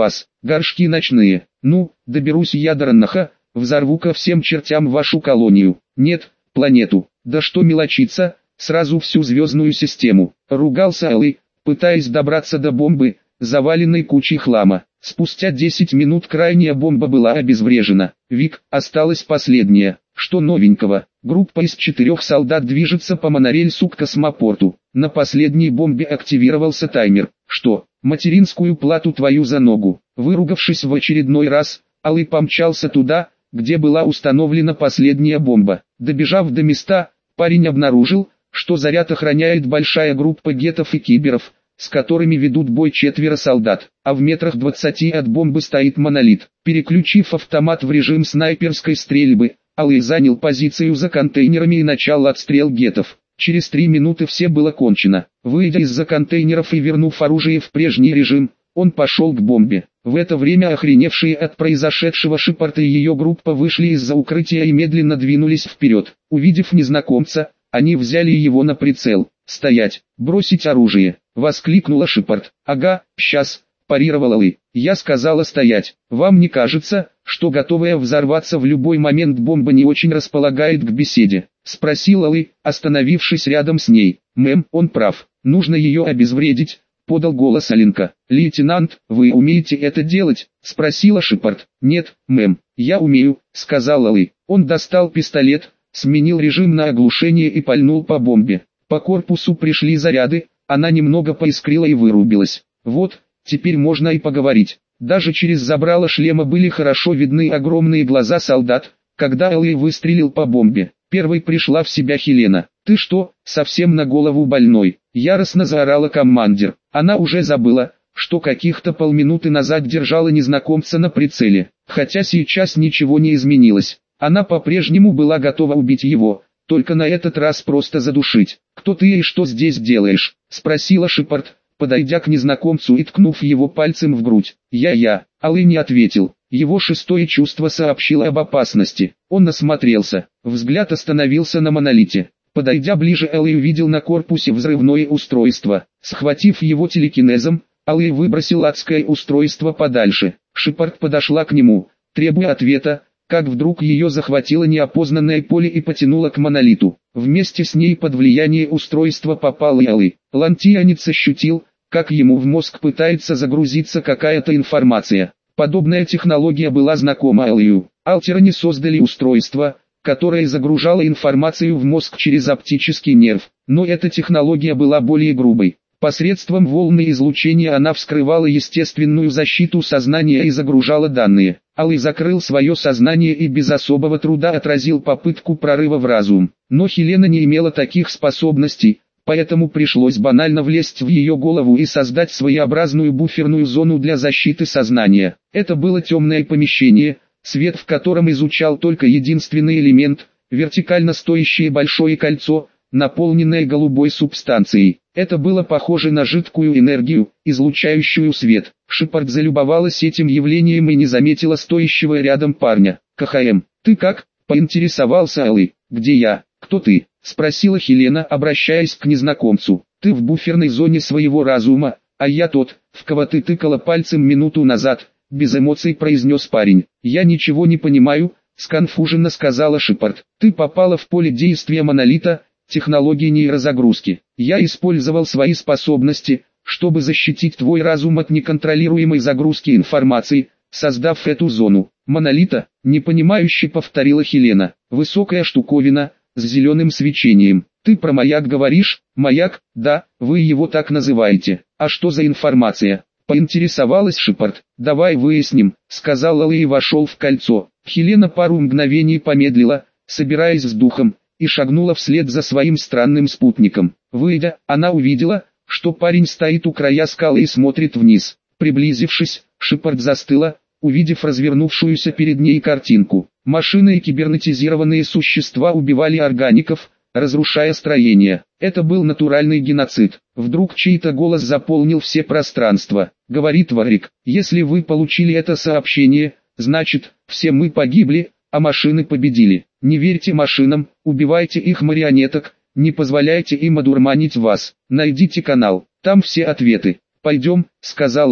горшки ночные. Ну, доберусь я до Раннаха, взорву ко всем чертям вашу колонию. Нет, планету. Да что мелочиться, сразу всю звездную систему. Ругался Алый, пытаясь добраться до бомбы, заваленной кучей хлама. Спустя десять минут крайняя бомба была обезврежена. Вик, осталась последняя. Что новенького? Группа из четырех солдат движется по монорельсу к космопорту. На последней бомбе активировался таймер. Что, материнскую плату твою за ногу? Выругавшись в очередной раз, Алый помчался туда, где была установлена последняя бомба. Добежав до места, парень обнаружил, что заряд охраняет большая группа гетов и киберов, с которыми ведут бой четверо солдат, а в метрах двадцати от бомбы стоит монолит. Переключив автомат в режим снайперской стрельбы, Алый занял позицию за контейнерами и начал отстрел гетов. Через три минуты все было кончено. Выйдя из-за контейнеров и вернув оружие в прежний режим, он пошел к бомбе. В это время охреневшие от произошедшего Шепард и ее группа вышли из-за укрытия и медленно двинулись вперед. Увидев незнакомца, они взяли его на прицел. «Стоять! Бросить оружие!» — воскликнула Шепард. «Ага, сейчас!» — парировал Алый. «Я сказала стоять. Вам не кажется, что готовая взорваться в любой момент бомба не очень располагает к беседе?» — спросил Алый, остановившись рядом с ней. «Мэм, он прав. Нужно ее обезвредить», — подал голос Алинка. «Лейтенант, вы умеете это делать?» — спросила Шепард. «Нет, мэм, я умею», — сказал Алый. Он достал пистолет, сменил режим на оглушение и пальнул по бомбе. По корпусу пришли заряды, она немного поискрила и вырубилась. «Вот, теперь можно и поговорить». Даже через забрало шлема были хорошо видны огромные глаза солдат, когда Алый выстрелил по бомбе. Первой пришла в себя Хелена. «Ты что, совсем на голову больной?» — яростно заорала командир. Она уже забыла, что каких-то полминуты назад держала незнакомца на прицеле. Хотя сейчас ничего не изменилось. Она по-прежнему была готова убить его, только на этот раз просто задушить. «Кто ты и что здесь делаешь?» — спросила Шепард, подойдя к незнакомцу и ткнув его пальцем в грудь. «Я-я», — Алый не ответил. Его шестое чувство сообщило об опасности. Он осмотрелся. Взгляд остановился на монолите. Подойдя ближе, Алый увидел на корпусе взрывное устройство. Схватив его телекинезом, Алый выбросил адское устройство подальше. Шепард подошла к нему, требуя ответа, как вдруг ее захватило неопознанное поле и потянуло к монолиту. Вместе с ней под влияние устройства попал и Алый. Лантианец ощутил, как ему в мозг пытается загрузиться какая-то информация. Подобная технология была знакома Алию. Алтеране создали устройство, которое загружало информацию в мозг через оптический нерв, но эта технология была более грубой. Посредством волны излучения она вскрывала естественную защиту сознания и загружала данные. Алый закрыл свое сознание и без особого труда отразил попытку прорыва в разум. Но Хелена не имела таких способностей, поэтому пришлось банально влезть в ее голову и создать своеобразную буферную зону для защиты сознания. Это было темное помещение, свет в котором изучал только единственный элемент, вертикально стоящее большое кольцо, наполненное голубой субстанцией. Это было похоже на жидкую энергию, излучающую свет. Шепард залюбовалась этим явлением и не заметила стоящего рядом парня. «КХМ, ты как?» — поинтересовался Алый. «Где я? Кто ты?» — спросила Хелена, обращаясь к незнакомцу. «Ты в буферной зоне своего разума, а я тот, в кого ты тыкала пальцем минуту назад», — без эмоций произнес парень. «Я ничего не понимаю», — сконфуженно сказала Шепард. «Ты попала в поле действия монолита, технологии нейрозагрузки. Я использовал свои способности, чтобы защитить твой разум от неконтролируемой загрузки информации, создав эту зону». «Монолита?» — непонимающе повторила Хелена. «Высокая штуковина, с зеленым свечением. Ты про маяк говоришь?» «Маяк, да, вы его так называете. А что за информация?» — поинтересовалась Шепард. «Давай выясним», — сказал Алый и вошел в кольцо. Хелена пару мгновений помедлила, собираясь с духом, и шагнула вслед за своим странным спутником. Выйдя, она увидела, что парень стоит у края скалы и смотрит вниз. Приблизившись, Шепард застыла, увидев развернувшуюся перед ней картинку. Машины и кибернетизированные существа убивали органиков, разрушая строения. Это был натуральный геноцид. Вдруг чей-то голос заполнил все пространства. «Говорит Варик, если вы получили это сообщение, значит, все мы погибли, а машины победили. Не верьте машинам, убивайте их марионеток, не позволяйте им одурманить вас. Найдите канал, там все ответы». «Пойдем», — сказал Алый.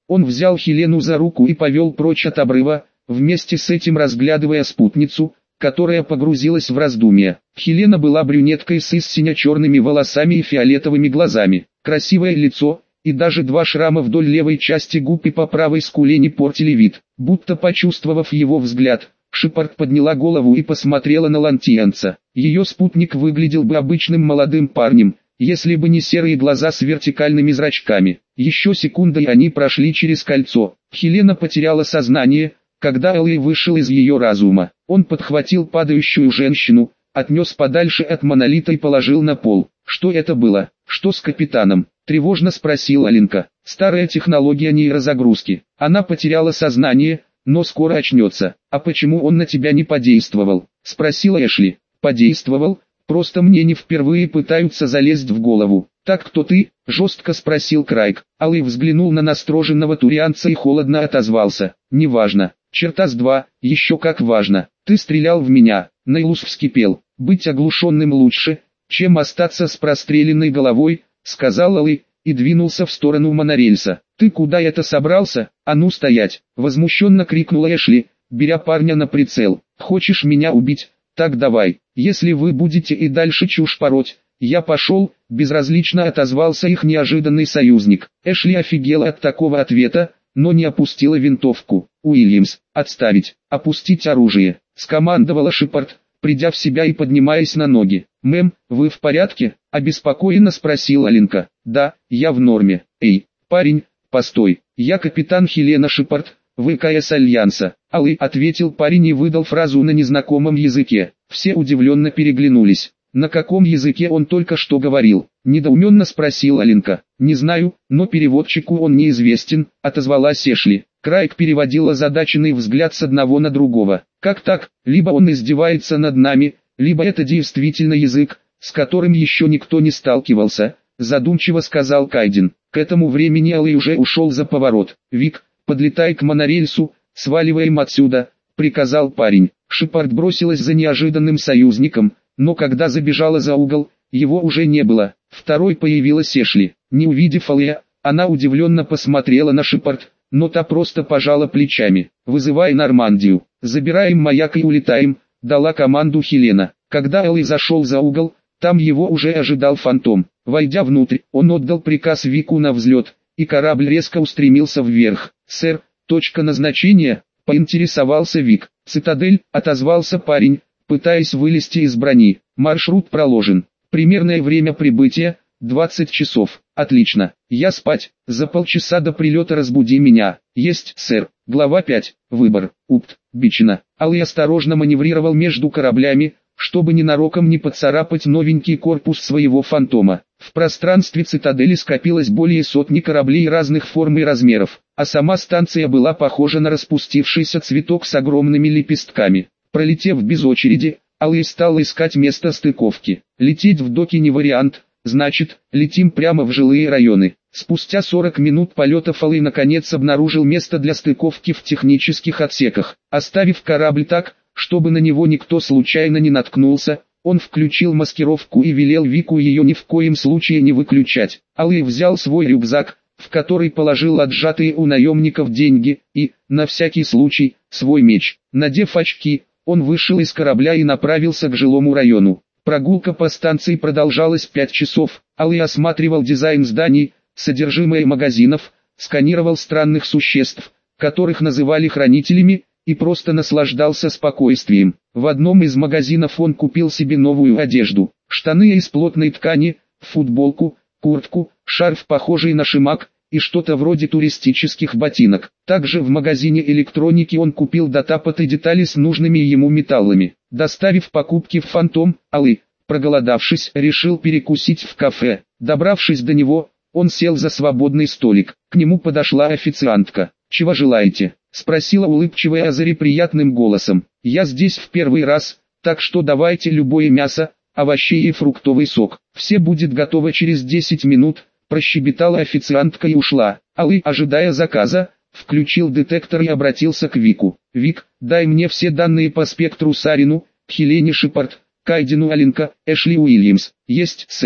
Он взял Хелену за руку и повел прочь от обрыва, вместе с этим разглядывая спутницу, которая погрузилась в раздумья. Хелена была брюнеткой с сине-черными волосами и фиолетовыми глазами. Красивое лицо, и даже два шрама вдоль левой части губ и по правой скуле не портили вид. Будто почувствовав его взгляд, Шепард подняла голову и посмотрела на лантиянца. Ее спутник выглядел бы обычным молодым парнем, если бы не серые глаза с вертикальными зрачками. Еще секунда и они прошли через кольцо. Хелена потеряла сознание, когда Элли вышел из ее разума. Он подхватил падающую женщину, отнес подальше от монолита и положил на пол. Что это было? Что с капитаном? Тревожно спросила Алинка. Старая технология нейрозагрузки. Она потеряла сознание, но скоро очнется. А почему он на тебя не подействовал? Спросила Эшли. Подействовал? Просто мне не впервые пытаются залезть в голову. Так кто ты? Жестко спросил Крайг. Алый взглянул на настороженного турианца и холодно отозвался. Неважно. Черта с два, еще как важно. Ты стрелял в меня. Нейлус вскипел. Быть оглушенным лучше, чем остаться с простреленной головой, сказал Алый, и двинулся в сторону монорельса. Ты куда это собрался? А ну стоять! Возмущенно крикнула Эшли, беря парня на прицел. Хочешь меня убить? Так давай. Если вы будете и дальше чушь пороть, я пошел, безразлично отозвался их неожиданный союзник. Эшли офигела от такого ответа, но не опустила винтовку. Уильямс, отставить, опустить оружие, скомандовала Шепард, придя в себя и поднимаясь на ноги. «Мэм, вы в порядке?» – обеспокоенно спросила Алинка. «Да, я в норме». «Эй, парень, постой, я капитан Хелена Шепард, ВКС Альянса». «Алый», – ответил парень и выдал фразу на незнакомом языке. Все удивленно переглянулись. На каком языке он только что говорил? Недоуменно спросил Алинка. Не знаю, но переводчику он неизвестен, отозвалась Эшли. Крайг переводил озадаченный взгляд с одного на другого. Как так? Либо он издевается над нами, либо это действительно язык, с которым еще никто не сталкивался, задумчиво сказал Кайден. К этому времени Алый уже ушел за поворот. Вик, подлетай к монорельсу, сваливаем отсюда, приказал парень. Шепард бросилась за неожиданным союзником, но когда забежала за угол, его уже не было. Второй появилась Эшли. Не увидев Алия, она удивленно посмотрела на Шепард, но та просто пожала плечами. «Вызывай Нормандию, забираем маяк и улетаем», — дала команду Хелена. Когда Алий зашел за угол, там его уже ожидал Фантом. Войдя внутрь, он отдал приказ Вику на взлет, и корабль резко устремился вверх. «Сэр, точка назначения?» — поинтересовался Вик. «Цитадель», — отозвался парень, пытаясь вылезти из брони. «Маршрут проложен. Примерное время прибытия — двадцать часов. Отлично. Я спать. За полчаса до прилета разбуди меня». «Есть, сэр». Глава пять. Выбор. Упт. Бичина. Алый осторожно маневрировал между кораблями, чтобы ненароком не поцарапать новенький корпус своего фантома. В пространстве цитадели скопилось более сотни кораблей разных форм и размеров, а сама станция была похожа на распустившийся цветок с огромными лепестками. Пролетев без очереди, Алый стал искать место стыковки. Лететь в доки не вариант, значит, летим прямо в жилые районы. Спустя сорок минут полета Алый наконец обнаружил место для стыковки в технических отсеках. Оставив корабль так, чтобы на него никто случайно не наткнулся, он включил маскировку и велел Вику ее ни в коем случае не выключать. Алый взял свой рюкзак, в который положил отжатые у наемников деньги, и, на всякий случай, свой меч. Надев очки, он вышел из корабля и направился к жилому району. Прогулка по станции продолжалась пять часов. Алый осматривал дизайн зданий, содержимое магазинов, сканировал странных существ, которых называли хранителями, и просто наслаждался спокойствием. В одном из магазинов он купил себе новую одежду, штаны из плотной ткани, футболку, куртку, шарф похожий на шимак, и что-то вроде туристических ботинок. Также в магазине электроники он купил дотапот и детали с нужными ему металлами. Доставив покупки в Фантом, Алый, проголодавшись, решил перекусить в кафе. Добравшись до него, он сел за свободный столик. К нему подошла официантка. «Чего желаете?» — спросила улыбчивая Азари приятным голосом. «Я здесь в первый раз, так что давайте любое мясо, овощей и фруктовый сок. Все будет готово через десять минут», — прощебетала официантка и ушла. Алый, ожидая заказа, включил детектор и обратился к Вику. «Вик, дай мне все данные по спектру Сарину, Хелене Шепард, Кайдену Алинка, Эшли Уильямс». «Есть, сэр».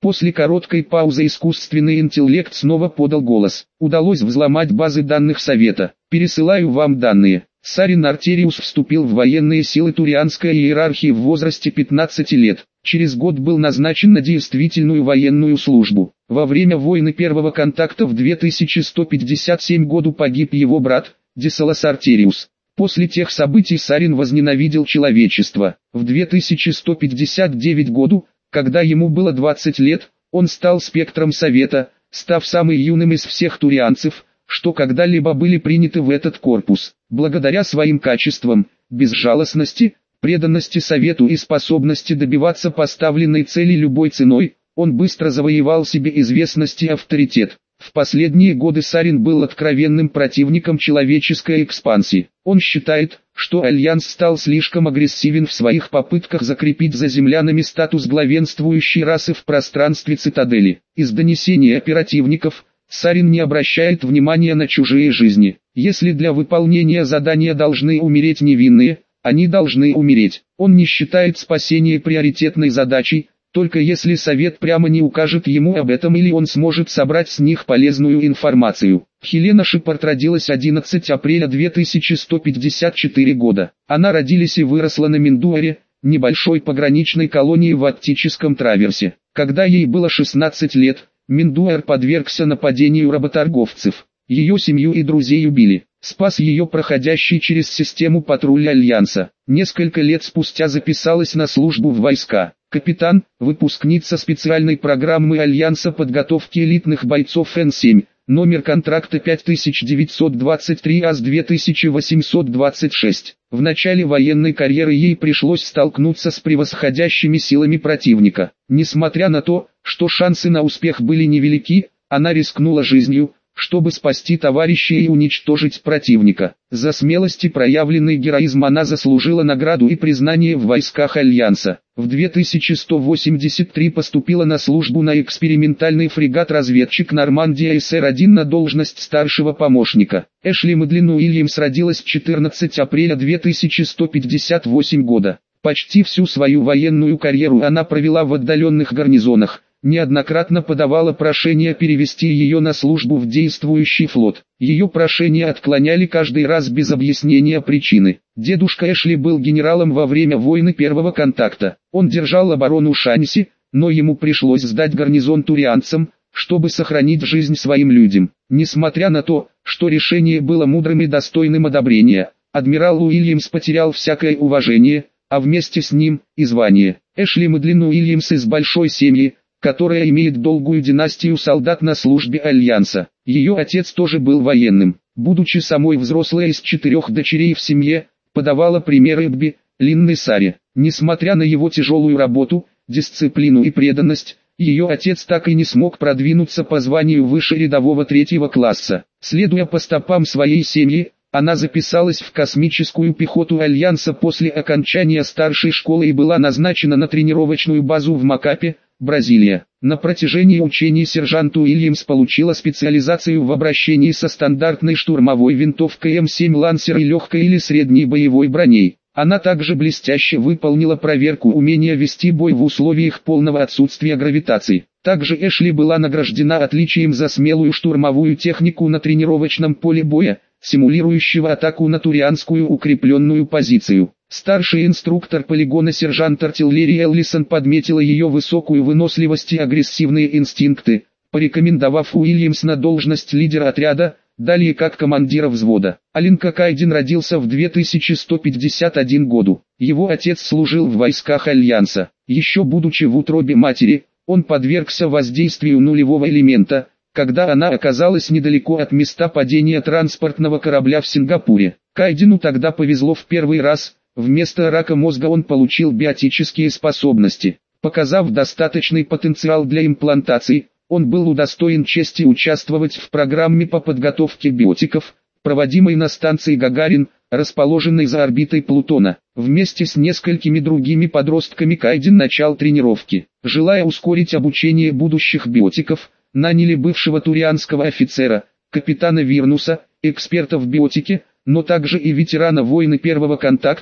После короткой паузы искусственный интеллект снова подал голос. Удалось взломать базы данных Совета. Пересылаю вам данные. Сарин Артериус вступил в военные силы Турианской иерархии в возрасте пятнадцати лет. Через год был назначен на действительную военную службу. Во время войны первого контакта в две тысячи сто пятьдесят седьмом году погиб его брат, Десалас Артериус. После тех событий Сарин возненавидел человечество. В две тысячи сто пятьдесят девятом году, когда ему было двадцать лет, он стал спектром Совета, став самым юным из всех турианцев, что когда-либо были приняты в этот корпус. Благодаря своим качествам, безжалостности, преданности Совету и способности добиваться поставленной цели любой ценой, он быстро завоевал себе известность и авторитет. В последние годы Сарин был откровенным противником человеческой экспансии. Он считает, что Альянс стал слишком агрессивен в своих попытках закрепить за землянами статус главенствующей расы в пространстве цитадели. Из донесений оперативников, Сарин не обращает внимания на чужие жизни. Если для выполнения задания должны умереть невинные, они должны умереть. Он не считает спасение приоритетной задачей, только если Совет прямо не укажет ему об этом или он сможет собрать с них полезную информацию. Хелена Шепард родилась одиннадцатого апреля две тысячи сто пятьдесят четвёртого года. Она родилась и выросла на Миндуэре, небольшой пограничной колонии в Арктическом траверсе. Когда ей было шестнадцать лет, Миндуэр подвергся нападению работорговцев. Ее семью и друзей убили. Спас ее проходящий через систему патруля Альянса. Несколько лет спустя записалась на службу в войска. Капитан, выпускница специальной программы Альянса подготовки элитных бойцов эн семь, номер контракта пять тысяч девятьсот двадцать три АС две тысячи восемьсот двадцать шесть. В начале военной карьеры ей пришлось столкнуться с превосходящими силами противника. Несмотря на то, что шансы на успех были невелики, она рискнула жизнью, чтобы спасти товарищей и уничтожить противника. За смелость и проявленный героизм она заслужила награду и признание в войсках Альянса. В две тысячи сто восемьдесят три поступила на службу на экспериментальный фрегат-разведчик Нормандия эс эр один на должность старшего помощника. Эшли Мэдлин Уильямс родилась четырнадцатого апреля две тысячи сто пятьдесят восьмого года. Почти всю свою военную карьеру она провела в отдаленных гарнизонах. Неоднократно подавала прошение перевести ее на службу в действующий флот. Ее прошения отклоняли каждый раз без объяснения причины. Дедушка Эшли был генералом во время войны первого контакта. Он держал оборону Шанси, но ему пришлось сдать гарнизон турианцам, чтобы сохранить жизнь своим людям. Несмотря на то, что решение было мудрым и достойным одобрения, адмирал Уильямс потерял всякое уважение, а вместе с ним и звание. Эшли Мэдлин Уильямс из большой семьи, которая имеет долгую династию солдат на службе Альянса. Ее отец тоже был военным. Будучи самой взрослой из четырех дочерей в семье, подавала пример Эбби, Линны Саре. Несмотря на его тяжелую работу, дисциплину и преданность, ее отец так и не смог продвинуться по званию выше рядового третьего класса. Следуя по стопам своей семьи, она записалась в космическую пехоту Альянса после окончания старшей школы и была назначена на тренировочную базу в Макапе, Бразилия. На протяжении учений сержант Уильямс получила специализацию в обращении со стандартной штурмовой винтовкой эм семь Лансер и легкой или средней боевой броней. Она также блестяще выполнила проверку умения вести бой в условиях полного отсутствия гравитации. Также Эшли была награждена отличием за смелую штурмовую технику на тренировочном поле боя, симулирующего атаку на турианскую укрепленную позицию. Старший инструктор полигона сержант артиллерии Эллисон подметила ее высокую выносливость и агрессивные инстинкты, порекомендовав Уильямс на должность лидера отряда, далее как командира взвода. Алинка Кайдин родился в две тысячи сто пятьдесят первом году. Его отец служил в войсках Альянса. Еще будучи в утробе матери, он подвергся воздействию нулевого элемента, когда она оказалась недалеко от места падения транспортного корабля в Сингапуре. Кайдину тогда повезло в первый раз. Вместо рака мозга он получил биотические способности. Показав достаточный потенциал для имплантаций, он был удостоен чести участвовать в программе по подготовке биотиков, проводимой на станции Гагарин, расположенной за орбитой Плутона. Вместе с несколькими другими подростками Кайдин начал тренировки. Желая ускорить обучение будущих биотиков, наняли бывшего турианского офицера, капитана Вирнуса, эксперта в биотике, но также и ветерана войны первого контакта,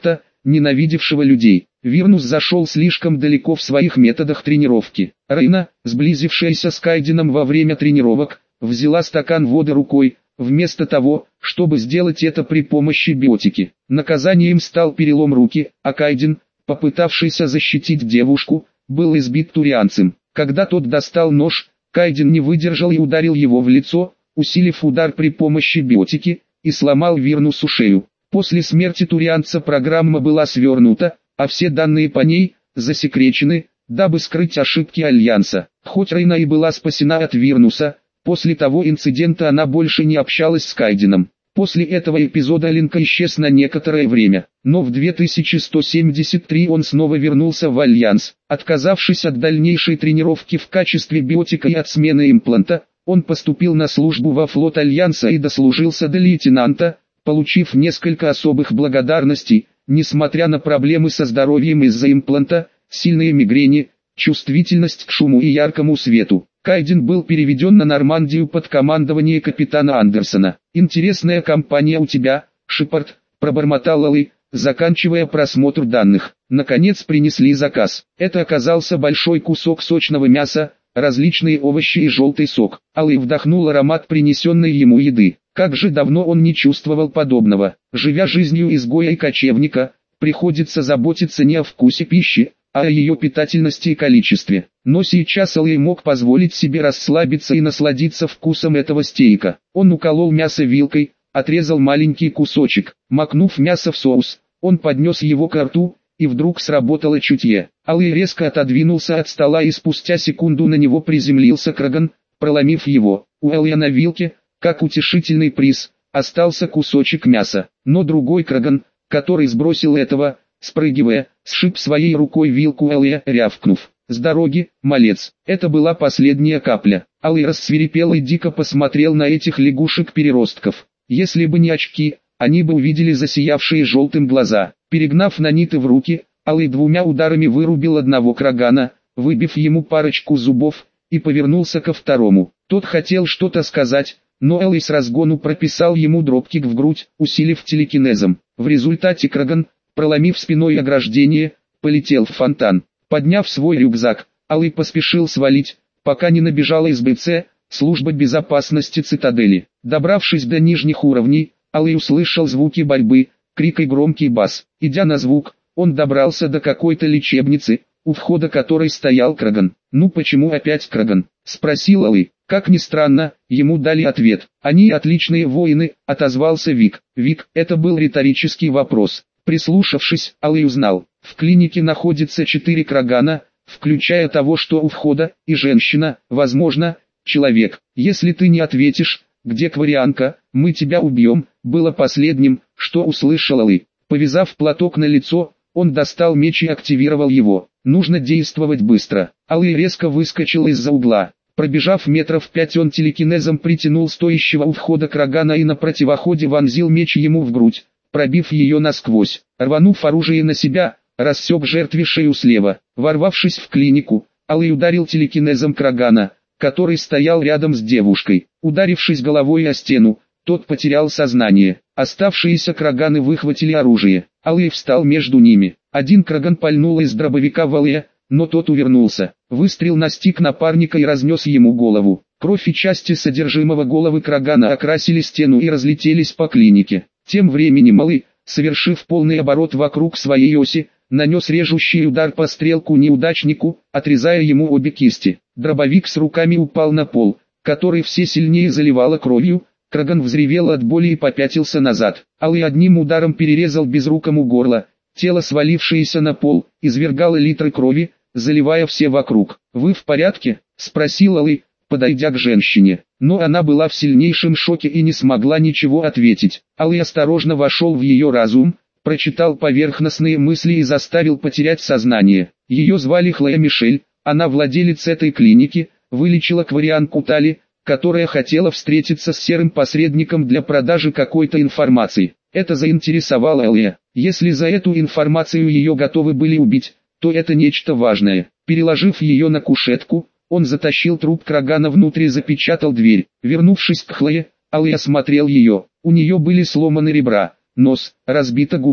ненавидевшего людей. Вирнус зашел слишком далеко в своих методах тренировки. Рейна, сблизившаяся с Кайденом во время тренировок, взяла стакан воды рукой, вместо того, чтобы сделать это при помощи биотики. Наказанием стал перелом руки, а Кайден, попытавшийся защитить девушку, был избит турианцем. Когда тот достал нож, Кайден не выдержал и ударил его в лицо, усилив удар при помощи биотики, и сломал Вирнусу шею. После смерти турианца программа была свернута, а все данные по ней засекречены, дабы скрыть ошибки Альянса. Хоть Рейна и была спасена от Вирнуса, после того инцидента она больше не общалась с Кайденом. После этого эпизода Линка исчез на некоторое время, но в две тысячи сто семьдесят три он снова вернулся в Альянс. Отказавшись от дальнейшей тренировки в качестве биотика и от смены импланта, он поступил на службу во флот Альянса и дослужился до лейтенанта, получив несколько особых благодарностей, несмотря на проблемы со здоровьем из-за импланта, сильные мигрени, чувствительность к шуму и яркому свету. Кайден был переведен на Нормандию под командование капитана Андерсона. «Интересная компания у тебя, Шепард», — пробормотал Алый, заканчивая просмотр данных. Наконец принесли заказ. Это оказался большой кусок сочного мяса, различные овощи и желтый сок. Алый вдохнул аромат принесенной ему еды. Как же давно он не чувствовал подобного. Живя жизнью изгоя и кочевника, приходится заботиться не о вкусе пищи, а о ее питательности и количестве. Но сейчас Алый мог позволить себе расслабиться и насладиться вкусом этого стейка. Он уколол мясо вилкой, отрезал маленький кусочек. Макнув мясо в соус, он поднес его к рту, и вдруг сработало чутье. Алый резко отодвинулся от стола и спустя секунду на него приземлился Краган, проломив его. У Алия на вилке, как утешительный приз, остался кусочек мяса. Но другой Краган, который сбросил этого, спрыгивая, сшиб своей рукой вилку Алия, рявкнув: «С дороги, малец!» Это была последняя капля. Алый рассвирепел и дико посмотрел на этих лягушек-переростков. Если бы не очки, они бы увидели засиявшие желтым глаза. Перегнав наниты в руки, Алый двумя ударами вырубил одного Крагана, выбив ему парочку зубов, и повернулся ко второму. Тот хотел что-то сказать, но Алый с разгону прописал ему дропкик в грудь, усилив телекинезом. В результате Краган, проломив спиной ограждение, полетел в фонтан. Подняв свой рюкзак, Алый поспешил свалить, пока не набежала из БЦ, служба безопасности цитадели. Добравшись до нижних уровней, Алый услышал звуки борьбы, крик и громкий бас. Идя на звук, он добрался до какой-то лечебницы, у входа которой стоял Краган. «Ну почему опять Краган?» — спросил Алый. Как ни странно, ему дали ответ. «Они отличные воины», — отозвался Вик. Вик, это был риторический вопрос. Прислушавшись, Алый узнал, в клинике находится четыре Крагана, включая того, что у входа, и женщина, возможно, человек. Если ты не ответишь, где Кварианка, мы тебя убьем, было последним, что услышал Алый. Повязав платок на лицо, он достал меч и активировал его. Нужно действовать быстро. Алый резко выскочил из-за угла. Пробежав метров пять, он телекинезом притянул стоящего у входа Крагана и на противоходе вонзил меч ему в грудь, пробив ее насквозь. Рванув оружие на себя, рассек жертве шею слева. Ворвавшись в клинику, Алый ударил телекинезом Крагана, который стоял рядом с девушкой. Ударившись головой о стену, тот потерял сознание. Оставшиеся Краганы выхватили оружие. Алый встал между ними. Один Краган пальнул из дробовика в Алия, но тот увернулся. Выстрел настиг напарника и разнес ему голову. Кровь и части содержимого головы Крагана окрасили стену и разлетелись по клинике. Тем временем Алый, совершив полный оборот вокруг своей оси, нанес режущий удар по стрелку-неудачнику, отрезая ему обе кисти. Дробовик с руками упал на пол, который все сильнее заливало кровью. Краган взревел от боли и попятился назад. Алый одним ударом перерезал безрукому горло. Тело, свалившееся на пол, извергало литры крови, заливая все вокруг. «Вы в порядке?» — спросил Алый, подойдя к женщине. Но она была в сильнейшем шоке и не смогла ничего ответить. Алый осторожно вошел в ее разум, прочитал поверхностные мысли и заставил потерять сознание. Ее звали Хлоя Мишель, она владелец этой клиники, вылечила Кварианку Тали, которая хотела встретиться с серым посредником для продажи какой-то информации. Это заинтересовало Алия. Если за эту информацию ее готовы были убить, то это нечто важное. Переложив ее на кушетку, он затащил труп Крагана внутрь и запечатал дверь. Вернувшись к Хлое, Алия осмотрел ее. У нее были сломаны ребра, нос, разбита губа.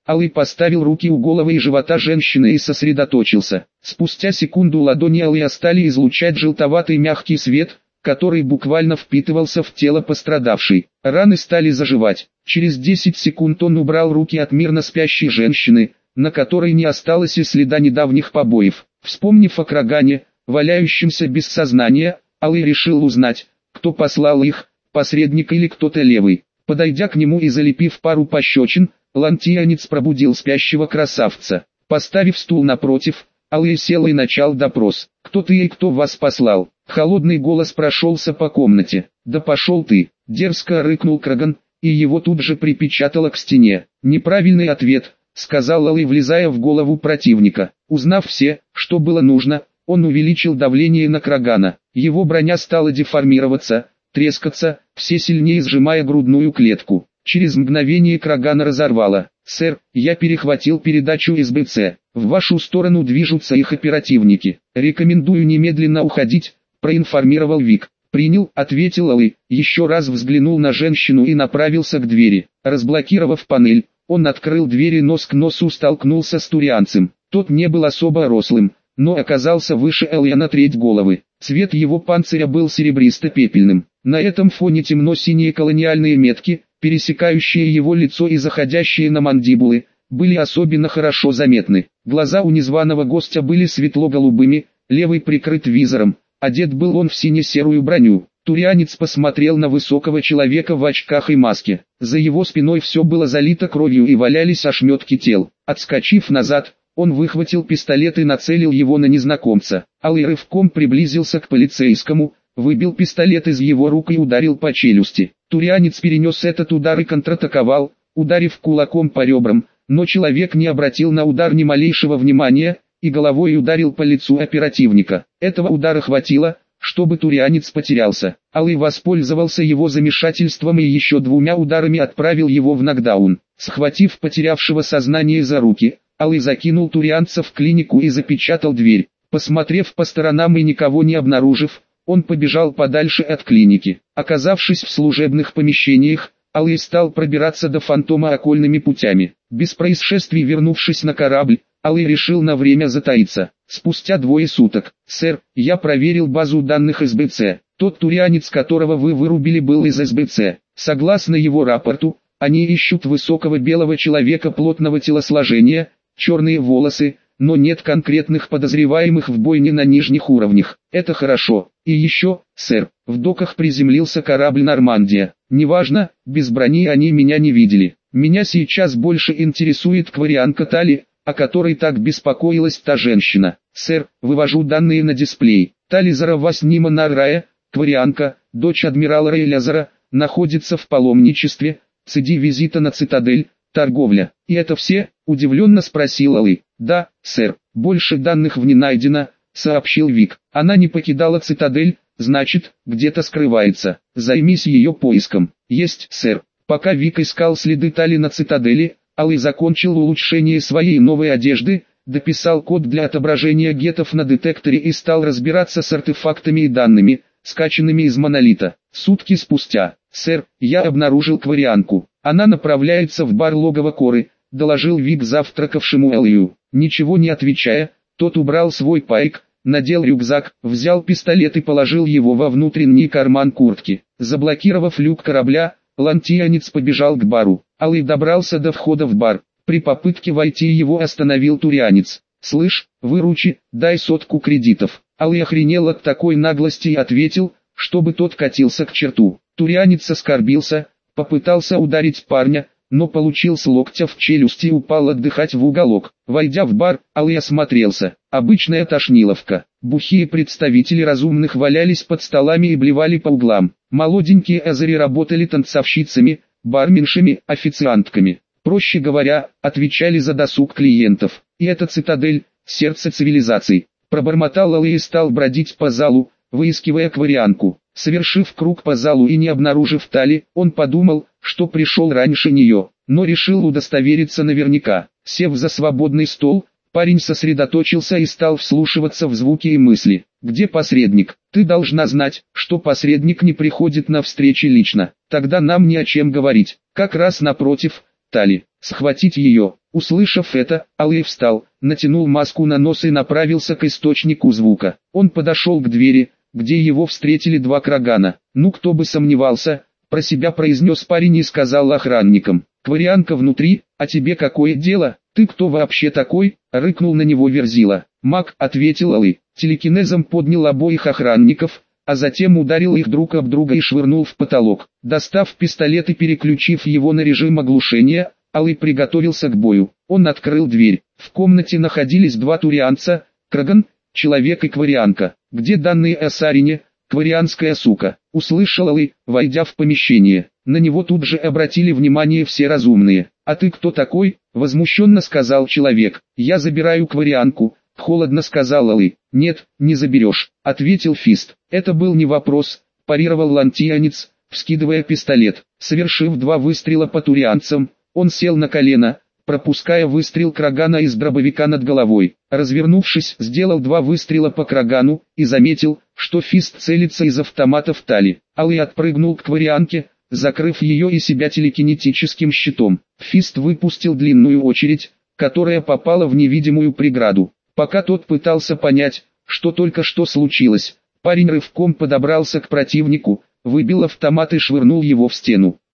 Алый поставил руки у головы и живота женщины и сосредоточился. Спустя секунду ладони Алые стали излучать желтоватый мягкий свет, который буквально впитывался в тело пострадавшей. Раны стали заживать. Через десять секунд он убрал руки от мирно спящей женщины, на которой не осталось и следа недавних побоев. Вспомнив о Крагане, валяющемся без сознания, Алый решил узнать, кто послал их, посредник или кто-то левый. Подойдя к нему и залепив пару пощечин, лантиянец пробудил спящего красавца. Поставив стул напротив, Алый сел и начал допрос. «Кто ты и кто вас послал?» Холодный голос прошелся по комнате. «Да пошел ты!» — дерзко рыкнул Краган, и его тут же припечатало к стене. «Неправильный ответ», — сказал Алый, влезая в голову противника. Узнав все, что было нужно, он увеличил давление на Крагана. Его броня стала деформироваться, трескаться, все сильнее сжимая грудную клетку. Через мгновение Крагана разорвало. «Сэр, я перехватил передачу из бэ цэ. В вашу сторону движутся их оперативники. Рекомендую немедленно уходить», — проинформировал Вик. «Принял», — ответил Алый, еще раз взглянул на женщину и направился к двери. Разблокировав панель, он открыл дверь и нос к носу столкнулся с турианцем. Тот не был особо рослым, но оказался выше Алыя на треть головы. Цвет его панциря был серебристо-пепельным. На этом фоне темно-синие колониальные метки, пересекающие его лицо и заходящие на мандибулы, были особенно хорошо заметны. Глаза у незваного гостя были светло-голубыми, левый прикрыт визором, одет был он в сине-серую броню. Турианец посмотрел на высокого человека в очках и маске. За его спиной все было залито кровью и валялись ошметки тел. Отскочив назад, он выхватил пистолет и нацелил его на незнакомца. Алый рывком приблизился к полицейскому, выбил пистолет из его рук и ударил по челюсти. Турианец перенес этот удар и контратаковал, ударив кулаком по ребрам, но человек не обратил на удар ни малейшего внимания, и головой ударил по лицу оперативника. Этого удара хватило, чтобы турианец потерялся. Алый воспользовался его замешательством и еще двумя ударами отправил его в нокдаун. Схватив потерявшего сознание за руки, Алый закинул турианца в клинику и запечатал дверь. Посмотрев по сторонам и никого не обнаружив, он побежал подальше от клиники. Оказавшись в служебных помещениях, Алый стал пробираться до фантома окольными путями. Без происшествий вернувшись на корабль, Алый решил на время затаиться. Спустя двое суток: «Сэр, я проверил базу данных эс бэ цэ. Тот турианец, которого вы вырубили, был из эс бэ цэ. Согласно его рапорту, они ищут высокого белого человека плотного телосложения, черные волосы, но нет конкретных подозреваемых в бойне на нижних уровнях. Это хорошо. И еще, сэр, в доках приземлился корабль «Нормандия». Неважно, без брони они меня не видели. Меня сейчас больше интересует кварианка Тали, о которой так беспокоилась та женщина. Сэр, вывожу данные на дисплей. Тали Зараваснима Наррая, кварианка, дочь адмирала Рейлязара, находится в паломничестве, цеди визита на цитадель, торговля. И это все? Удивленно спросил Алый. Да, сэр, больше данных в не найдено, сообщил Вик. Она не покидала цитадель, значит, где-то скрывается. Займись ее поиском. Есть, сэр. Пока Вик искал следы Тали на цитадели, Алый закончил улучшение своей новой одежды, дописал код для отображения гетов на детекторе и стал разбираться с артефактами и данными, скачанными из монолита. Сутки спустя: «Сэр, я обнаружил кварианку. Она направляется в бар логово Коры», — доложил Вик завтракавшему Алию. Ничего не отвечая, тот убрал свой пайк, надел рюкзак, взял пистолет и положил его во внутренний карман куртки. Заблокировав люк корабля, лантиянец побежал к бару. Алый добрался до входа в бар. При попытке войти его остановил турианец. «Слышь, выручи, дай сотку кредитов». Алый охренел от такой наглости и ответил, чтобы тот катился к черту. Турианец оскорбился, попытался ударить парня, но получил с локтя в челюсть и упал отдыхать в уголок. Войдя в бар, Алый осмотрелся. Обычная тошниловка. Бухие представители разумных валялись под столами и блевали по углам. Молоденькие азари работали танцовщицами, барменшами, официантками. Проще говоря, отвечали за досуг клиентов. И это цитадель, сердце цивилизаций. Пробормотал Алый и стал бродить по залу, выискивая кварианку. Совершив круг по залу и не обнаружив Тали, он подумал, что пришел раньше нее, но решил удостовериться наверняка. Сев за свободный стол, парень сосредоточился и стал вслушиваться в звуки и мысли. «Где посредник? Ты должна знать, что посредник не приходит на встречи лично. Тогда нам не о чем говорить. Как раз напротив, Тали. схватить ее. Услышав это, Алый встал, натянул маску на нос и направился к источнику звука. Он подошел к двери, где его встретили два крагана. «Ну кто бы сомневался», — про себя произнес парень и сказал охранникам. «Кварианка внутри, а тебе какое дело? Ты кто вообще такой?» — рыкнул на него Верзила. «Маг», — ответил Алый, телекинезом поднял обоих охранников, а затем ударил их друг об друга и швырнул в потолок. Достав пистолет и переключив его на режим оглушения, Алый приготовился к бою. Он открыл дверь. В комнате находились два турианца, Краган, человек и кварианка. «Где данные о Сарине, кварианская сука?» — услышал Алый, войдя в помещение. На него тут же обратили внимание все разумные. «А ты кто такой?» — возмущенно сказал человек. «Я забираю кварианку», — холодно сказал Алый. «Нет, не заберешь», — ответил Фист. «Это был не вопрос», — парировал лантианец, вскидывая пистолет. Совершив два выстрела по турианцам, он сел на колено, пропуская выстрел Крагана из дробовика над головой. Развернувшись, сделал два выстрела по Крагану и заметил, что Фист целится из автомата в Тали. Алый отпрыгнул к кварианке, закрыв ее и себя телекинетическим щитом. Фист выпустил длинную очередь, которая попала в невидимую преграду. Пока тот пытался понять, что только что случилось, парень рывком подобрался к противнику, выбил автомат и швырнул его в стену.